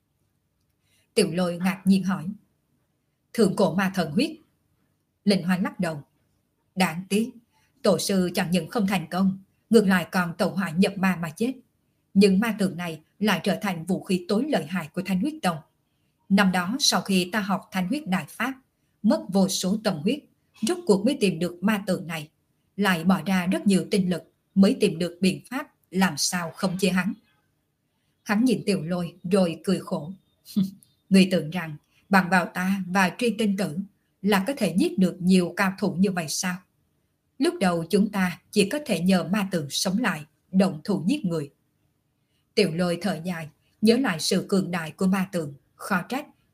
S1: Tiểu Lôi ngạc nhiên hỏi. Thượng cổ ma thần huyết? Linh Hóa lắc đầu. Đáng tiếc, tổ sư chẳng những không thành công, ngược lại còn tẩu hỏa nhập ma mà chết. Nhưng ma tượng này lại trở thành vũ khí tối lợi hại của Thanh Huyết Tông. Năm đó sau khi ta học Thanh Huyết Đại Pháp, mất vô số tâm huyết, rốt cuộc mới tìm được ma tượng này, lại bỏ ra rất nhiều tinh lực mới tìm được biện pháp làm sao không chế hắn. Hắn nhìn Tiểu Lôi rồi cười khổ. Người tưởng rằng bằng vào ta và Truy Tinh Tử là có thể giết được nhiều cao thủ như vậy sao? Lúc đầu chúng ta chỉ có thể nhờ ma tượng sống lại, động thủ giết người. Tiểu Lôi thở dài, nhớ lại sự cường đại của ma tượng, khó trách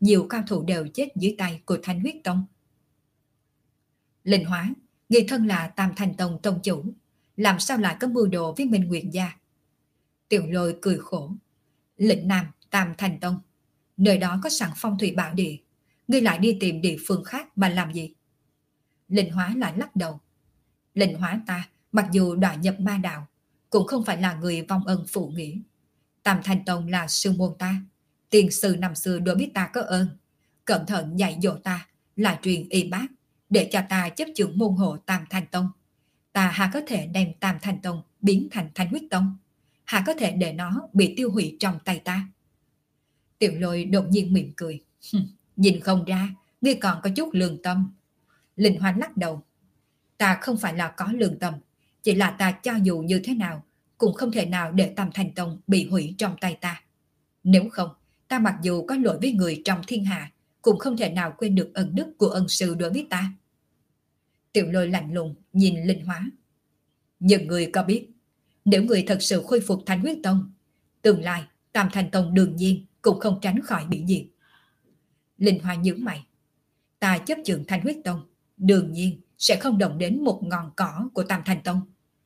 S1: nhiều cao thủ đều chết dưới tay của Thanh Huyết Tông. Linh Hóa, người thân là Tam Thanh Tông tông chủ, làm sao lại có mưu đồ với Minh Nguyệt gia? Tiểu Lôi cười khổ. Lĩnh Nam, Tam Thanh Tông, nơi đó có sẵn phong thủy bảo địa, ngươi lại đi tìm địa phương khác mà làm gì? Linh Hóa lại lắc đầu. Linh Hóa ta, mặc dù đọa nhập ma đạo, cũng không phải là người vong ân phụ nghĩa. Tam Thanh Tông là sư môn ta, tiền sư năm xưa đối biết ta có ơn, cẩn thận dạy dỗ ta, là truyền y bác, để cho ta chấp chưởng môn hộ Tam Thanh Tông. Ta hà có thể đem Tam Thanh Tông biến thành Thanh Huyết Tông, hà có thể để nó bị tiêu hủy trong tay ta? Tiểu Lôi đột nhiên mỉm cười. Nhìn không ra, ngươi còn có chút lương tâm. Linh Hoan lắc đầu. Ta không phải là có lương tâm, chỉ là ta cho dù như thế nào cũng không thể nào để Tam Thanh Tông bị hủy trong tay ta. Nếu không, ta mặc dù có lỗi với người trong thiên hạ, cũng không thể nào quên được ân đức của ân sư đối với ta. Tiểu Lôi lạnh lùng nhìn Linh Hóa. Nhưng người có biết, nếu người thật sự khôi phục Thánh Huyết Tông, tương lai Tam Thanh Tông đương nhiên cũng không tránh khỏi bị diệt. Linh Hóa nhướng mày. Ta chấp chưởng Thánh Huyết Tông, đương nhiên sẽ không động đến một ngọn cỏ của Tam Thanh Tông.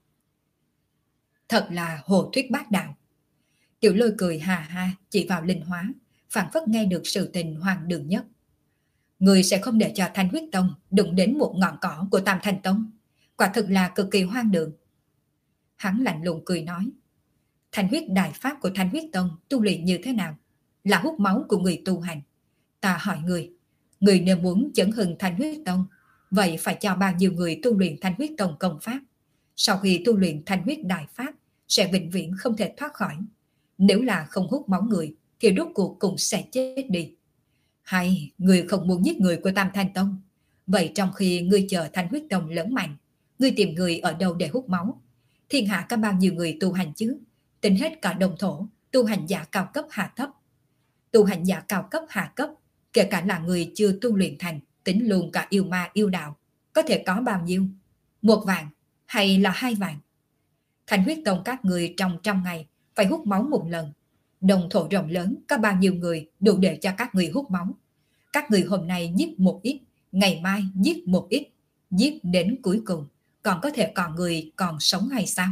S1: Thật là hồ thuyết bác đạo. Tiểu Lôi cười hà ha chỉ vào Linh Hóa, phảng phất nghe được sự tình hoang đường nhất. Người sẽ không để cho Thanh Huyết Tông đụng đến một ngọn cỏ của Tam Thanh Tông, quả thực là cực kỳ hoang đường. Hắn lạnh lùng cười nói. Thanh huyết đại pháp của Thanh Huyết Tông tu luyện như thế nào? Là hút máu của người tu hành. Ta hỏi người nếu muốn chấn hưng Thanh Huyết Tông, vậy phải cho bao nhiêu người tu luyện Thanh Huyết Tông công pháp? Sau khi tu luyện Thanh huyết đại pháp, sẽ vĩnh viễn không thể thoát khỏi. Nếu là không hút máu người, thì rốt cuộc cũng sẽ chết đi. Hay người không muốn giết người của Tam Thanh Tông? Vậy trong khi ngươi chờ Thanh Huyết Tông lớn mạnh, ngươi tìm người ở đâu để hút máu? Thiên hạ có bao nhiêu người tu hành chứ? Tính hết cả đồng thổ, tu hành giả cao cấp hạ thấp. Tu hành giả cao cấp hạ cấp, kể cả là người chưa tu luyện thành, tính luôn cả yêu ma yêu đạo, có thể có bao nhiêu? 1 vạn hay là 2 vạn? Thanh Huyết Tông các người trong 100 ngày phải hút máu 1 lần. Đồng thổ rộng lớn có bao nhiêu người đủ để cho các người hút máu? Các người hôm nay giết một ít, ngày mai giết một ít, giết đến cuối cùng, còn có thể còn người còn sống hay sao?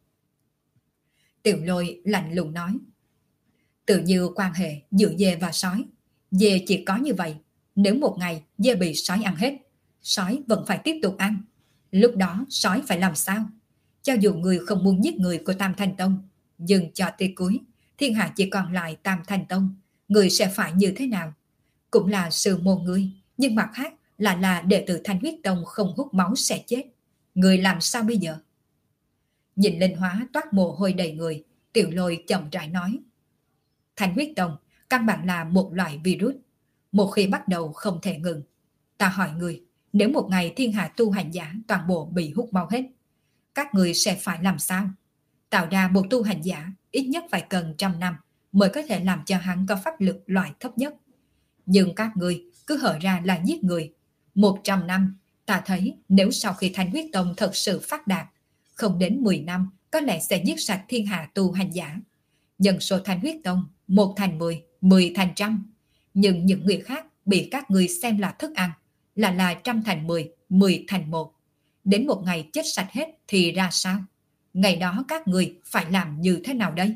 S1: Tiểu Lôi lạnh lùng nói. Tự như quan hệ giữa dê và sói. Dê chỉ có như vậy, nếu một ngày dê bị sói ăn hết, sói vẫn phải tiếp tục ăn. Lúc đó sói phải làm sao? Cho dù người không muốn giết người của Tam Thanh Tông, dừng cho tới cuối, thiên hạ chỉ còn lại Tam Thanh Tông, người sẽ phải như thế nào? Cũng là sư môn người, nhưng mặt khác là đệ tử Thanh Huyết Tông không hút máu sẽ chết. Người làm sao bây giờ? Nhìn Linh Hóa toát mồ hôi đầy người, Tiểu Lôi chậm rãi nói. Thanh Huyết Tông căn bản là một loại virus, một khi bắt đầu không thể ngừng. Ta hỏi người, nếu một ngày thiên hạ tu hành giả toàn bộ bị hút máu hết, các người sẽ phải làm sao? Tạo ra một tu hành giả ít nhất phải cần 100 năm mới có thể làm cho hắn có pháp lực loại thấp nhất. Nhưng các người cứ hở ra là giết người. 100 năm, ta thấy nếu sau khi Thanh Huyết Tông thật sự phát đạt, không đến 10 năm có lẽ sẽ giết sạch thiên hạ tu hành giả. Nhân số Thanh Huyết Tông 1 thành 10, 10 thành 100. Nhưng những người khác bị các người xem là thức ăn, là 100 thành 10, 10 thành 1. Đến một ngày chết sạch hết thì ra sao? Ngày đó các người phải làm như thế nào đây?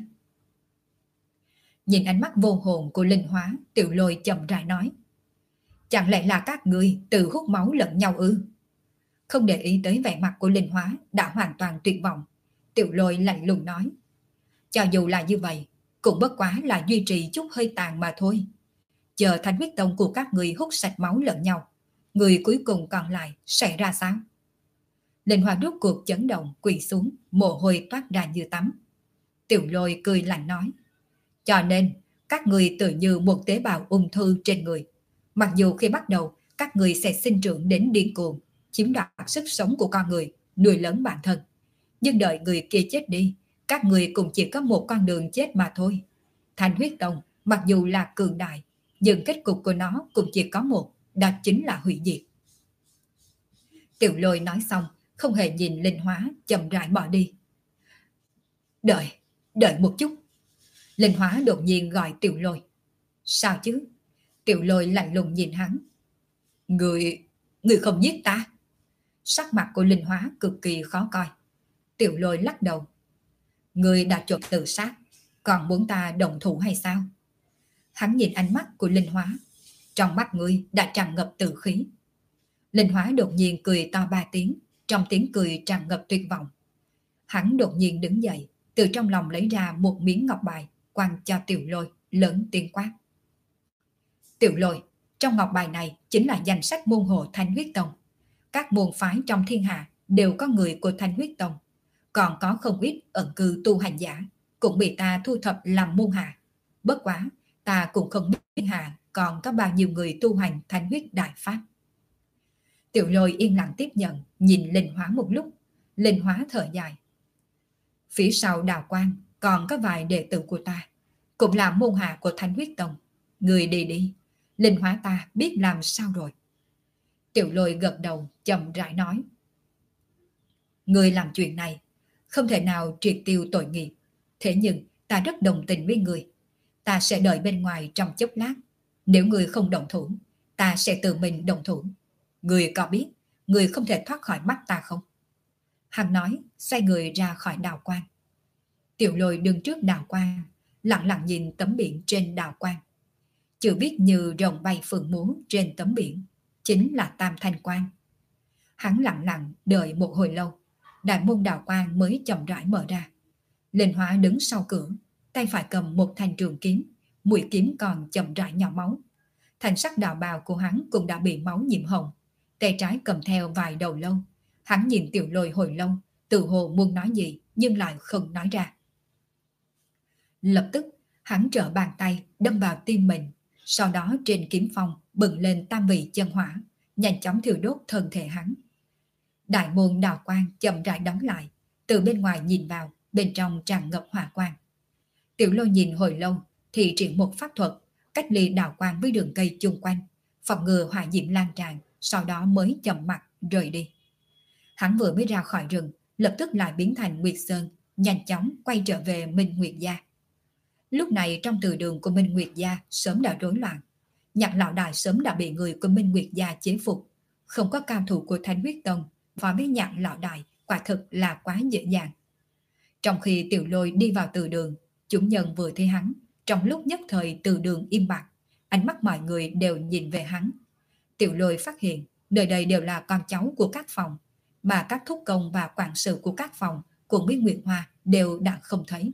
S1: Nhìn ánh mắt vô hồn của Linh Hóa, Tiểu Lôi chậm rãi nói. Chẳng lẽ là các người tự hút máu lẫn nhau ư? Không để ý tới vẻ mặt của Linh Hóa đã hoàn toàn tuyệt vọng, Tiểu Lôi lạnh lùng nói. Cho dù là như vậy, cũng bất quá là duy trì chút hơi tàn mà thôi. Chờ Thanh Huyết Tông của các người hút sạch máu lẫn nhau, người cuối cùng còn lại sẽ ra sao? Linh Hóa rút cuộc chấn động, quỳ xuống, mồ hôi toát ra như tắm. Tiểu Lôi cười lạnh nói. Cho nên, các người tự như một tế bào ung thư trên người. Mặc dù khi bắt đầu, các người sẽ sinh trưởng đến điên cuồng, chiếm đoạt sức sống của con người, nuôi lớn bản thân. Nhưng đợi người kia chết đi, các người cũng chỉ có một con đường chết mà thôi. Thanh Huyết Tông, mặc dù là cường đại, nhưng kết cục của nó cũng chỉ có một, đó chính là hủy diệt. Tiểu Lôi nói xong, không hề nhìn Linh Hóa, chậm rãi bỏ đi. Đợi một chút. Linh Hóa đột nhiên gọi Tiểu Lôi. Sao chứ? Tiểu Lôi lạnh lùng nhìn hắn. Người không giết ta? Sắc mặt của Linh Hóa cực kỳ khó coi. Tiểu Lôi lắc đầu. Người đã chột tự sát, còn muốn ta động thủ hay sao? Hắn nhìn ánh mắt của Linh Hóa. Trong mắt ngươi đã tràn ngập tử khí. Linh Hóa đột nhiên cười to 3 tiếng, trong tiếng cười tràn ngập tuyệt vọng. Hắn đột nhiên đứng dậy, từ trong lòng lấy ra một miếng ngọc bài, quăng cho Tiểu Lôi, lớn tiếng quát. Tiểu Lôi, trong ngọc bài này chính là danh sách môn hộ Thanh Huyết Tông. Các môn phái trong thiên hạ đều có người của Thanh Huyết Tông, còn có không ít ẩn cư tu hành giả, cũng bị ta thu thập làm môn hạ. Bất quá, ta cũng không biết thiên hạ còn có bao nhiêu người tu hành Thanh Huyết Đại Pháp. Tiểu Lôi yên lặng tiếp nhận, nhìn Linh Hóa một lúc. Linh Hóa thở dài. Phía sau Đào Quang còn có vài đệ tử của ta, cũng là môn hạ của Thanh Huyết Tông. Người đi đi, Linh Hóa ta biết làm sao rồi. Tiểu Lôi gật đầu, chậm rãi nói. Người làm chuyện này không thể nào triệt tiêu tội nghiệp. Thế nhưng ta rất đồng tình với người. Ta sẽ đợi bên ngoài trong chốc lát. Nếu người không động thủ, ta sẽ tự mình động thủ. Người có biết người không thể thoát khỏi mắt ta không? Hắn nói, xoay người ra khỏi Đào Quang. Tiểu Lôi đứng trước Đào Quang, lặng lặng nhìn tấm biển trên Đào Quang. Chữ viết như rồng bay phượng múa trên tấm biển, chính là Tam Thanh Quang. Hắn lặng lặng đợi một hồi lâu, đại môn Đào Quang mới chậm rãi mở ra. Linh Hóa đứng sau cửa, tay phải cầm một thanh trường kiếm, mũi kiếm còn chậm rãi nhỏ máu. Thành sắc đạo bào của hắn cũng đã bị máu nhiễm hồng, tay trái cầm theo vài đầu lâu. Hắn nhìn Tiểu Lôi hồi lâu, tự hồ muốn nói gì nhưng lại không nói ra. Lập tức, hắn trở bàn tay đâm vào tim mình, sau đó trên kiếm phong bừng lên tam vị chân hỏa, nhanh chóng thiêu đốt thân thể hắn. Đại môn Đào Quang chậm rãi đóng lại, từ bên ngoài nhìn vào, bên trong tràn ngập hỏa quang. Tiểu Lôi nhìn hồi lâu thì triển một pháp thuật, cách ly Đào Quang với đường cây chung quanh, phòng ngừa hỏa diễm lan tràn, sau đó mới chậm mặt rời đi. Hắn vừa mới ra khỏi rừng, lập tức lại biến thành Nguyệt Sơn, nhanh chóng quay trở về Minh Nguyệt Gia. Lúc này trong từ đường của Minh Nguyệt Gia sớm đã rối loạn. Nhạc lão đại sớm đã bị người của Minh Nguyệt Gia chế phục. Không có cao thủ của Thanh Huyết Tông, phó với nhạc lão đại quả thực là quá dễ dàng. Trong khi Tiểu Lôi đi vào từ đường, chúng nhân vừa thấy hắn, trong lúc nhất thời từ đường im bặt, ánh mắt mọi người đều nhìn về hắn. Tiểu Lôi phát hiện nơi đây đều là con cháu của các phòng, mà các thúc công và quản sự của các phòng cùng với Nguyệt Hoa đều đã không thấy.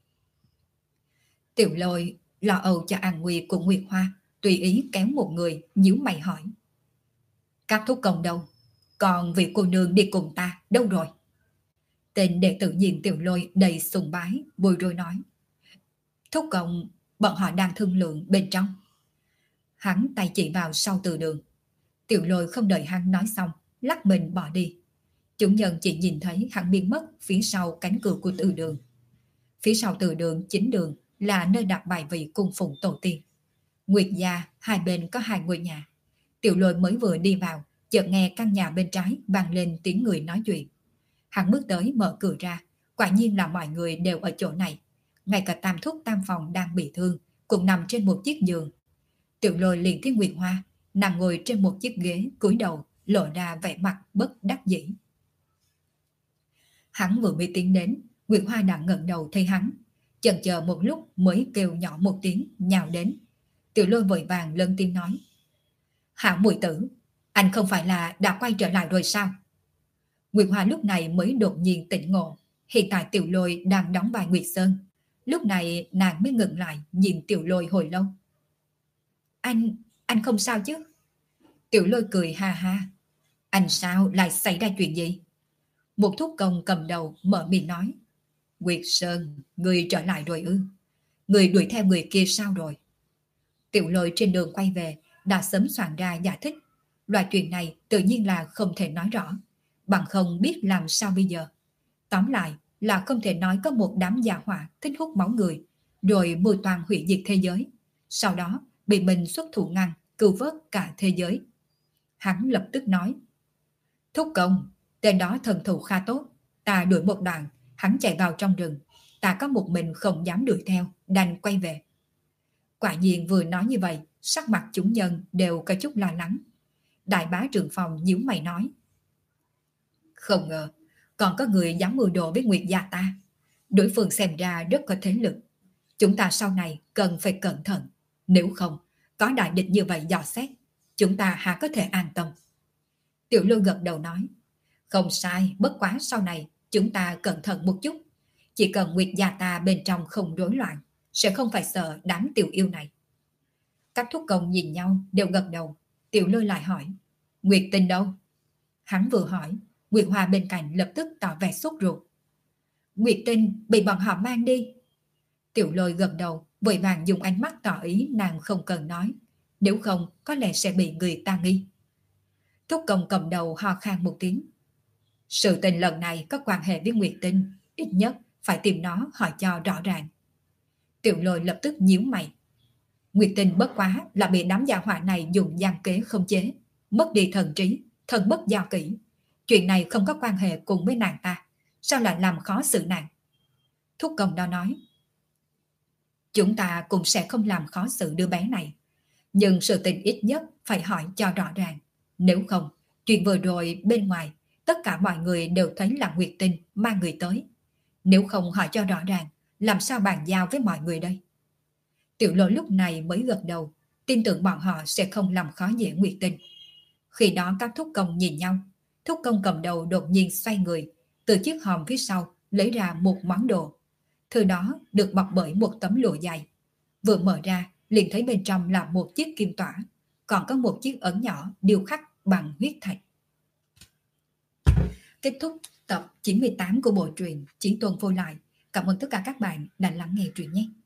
S1: Tiểu Lôi lo âu cho an nguy của Nguyệt Hoa, tùy ý kéo một người nhíu mày hỏi. Các thúc công đâu? Còn vị cô nương đi cùng ta đâu rồi? Tên đệ tử nhìn Tiểu Lôi đầy sùng bái, bồi rồi nói. Thúc công, bọn họ đang thương lượng bên trong. Hắn tay chỉ vào sau từ đường. Tiểu Lôi không đợi hắn nói xong, lắc mình bỏ đi. Chúng nhân chỉ nhìn thấy hắn biến mất phía sau cánh cửa của từ đường. Phía sau từ đường chính đường là nơi đặt bài vị cung phụng tổ tiên. Nguyệt Gia hai bên có 2 ngôi nhà. Tiểu Lôi mới vừa đi vào, chợt nghe căn nhà bên trái vang lên tiếng người nói chuyện. Hắn bước tới mở cửa ra, quả nhiên là mọi người đều ở chỗ này. Ngay cả tam thúc tam phòng đang bị thương, cũng nằm trên một chiếc giường. Tiểu Lôi liền thấy Nguyệt Hoa nằm ngồi trên một chiếc ghế, cúi đầu lộ ra vẻ mặt bất đắc dĩ. Hắn vừa mới tiến đến, Nguyệt Hoa đã ngẩng đầu thấy hắn, chần chờ một lúc mới kêu nhỏ một tiếng nhào đến. Tiểu Lôi vội vàng lớn tiếng nói. Hảo muội tử, anh không phải là đã quay trở lại rồi sao? Nguyệt Hoa lúc này mới đột nhiên tỉnh ngộ. Hiện tại Tiểu Lôi đang đóng vai Nguyệt Sơn. Lúc này nàng mới ngừng lại nhìn Tiểu Lôi hồi lâu. Anh không sao chứ? Tiểu Lôi cười ha ha. Anh sao lại xảy ra chuyện gì? Một thúc công cầm đầu mở miệng nói. Nguyệt Sơn, người trở lại rồi ư? Người đuổi theo người kia sao rồi? Tiểu Lôi trên đường quay về đã sớm soạn ra giải thích. Loại chuyện này tự nhiên là không thể nói rõ, bằng không biết làm sao bây giờ. Tóm lại là không thể nói có một đám già hỏa thích hút máu người, rồi mưu toàn hủy diệt thế giới, sau đó bị mình xuất thủ ngăn, cứu vớt cả thế giới. Hắn lập tức nói. Thúc công, tên đó thần thủ khá tốt. Ta đuổi một đoạn, hắn chạy vào trong rừng. Ta có một mình không dám đuổi theo, đành quay về. Quả nhiên vừa nói như vậy, Sắc mặt chúng nhân đều có chút lo lắng. Đại bá Trường Phong nhíu mày nói: Không ngờ còn có người dám mưu đồ với Nguyệt gia ta. Đối phương xem ra rất có thế lực. Chúng ta sau này cần phải cẩn thận. Nếu không, có đại địch như vậy dò xét, chúng ta há có thể an tâm. Tiểu Lôi gật đầu nói: Không sai, bất quá sau này chúng ta cẩn thận một chút. Chỉ cần Nguyệt gia ta bên trong không rối loạn, sẽ không phải sợ đám tiểu yêu này. Các thúc công nhìn nhau đều gật đầu. Tiểu Lôi lại hỏi: Nguyệt Tinh đâu? Hắn vừa hỏi, Nguyệt Hoa bên cạnh lập tức tỏ vẻ sốt ruột. Nguyệt Tinh bị bọn họ mang đi. Tiểu Lôi gật đầu, vội vàng dùng ánh mắt tỏ ý nàng không cần nói, nếu không có lẽ sẽ bị người ta nghi. Thúc công cầm đầu ho khan một tiếng. Sự tình lần này có quan hệ với Nguyệt Tinh, ít nhất phải tìm nó hỏi cho rõ ràng. Tiểu Lôi lập tức nhíu mày. Nguyệt Tinh bất quá là bị đám gia hỏa này dùng gian kế khống chế, mất đi thần trí, thần bất giao kỷ. Chuyện này không có quan hệ cùng với nàng ta, sao lại làm khó xử nàng? Thúc công đó nói: Chúng ta cũng sẽ không làm khó xử đứa bé này, nhưng sự tình ít nhất phải hỏi cho rõ ràng. Nếu không, chuyện vừa rồi bên ngoài, tất cả mọi người đều thấy là Nguyệt Tinh mang người tới. Nếu không hỏi cho rõ ràng, làm sao bàn giao với mọi người đây? Tiểu Lôi lúc này mới gật đầu, tin tưởng bọn họ sẽ không làm khó dễ Nguyệt Tinh. Khi đó các thúc công nhìn nhau, thúc công cầm đầu đột nhiên xoay người, từ chiếc hòm phía sau lấy ra một món đồ. Thứ đó được bọc bởi một tấm lụa dày. Vừa mở ra, liền thấy bên trong là một chiếc kim tỏa, còn có một chiếc ấn nhỏ điêu khắc bằng huyết thạch. Kết thúc tập 98 của bộ truyện Chí Tôn Vô Lại. Cảm ơn tất cả các bạn đã lắng nghe truyện nhé.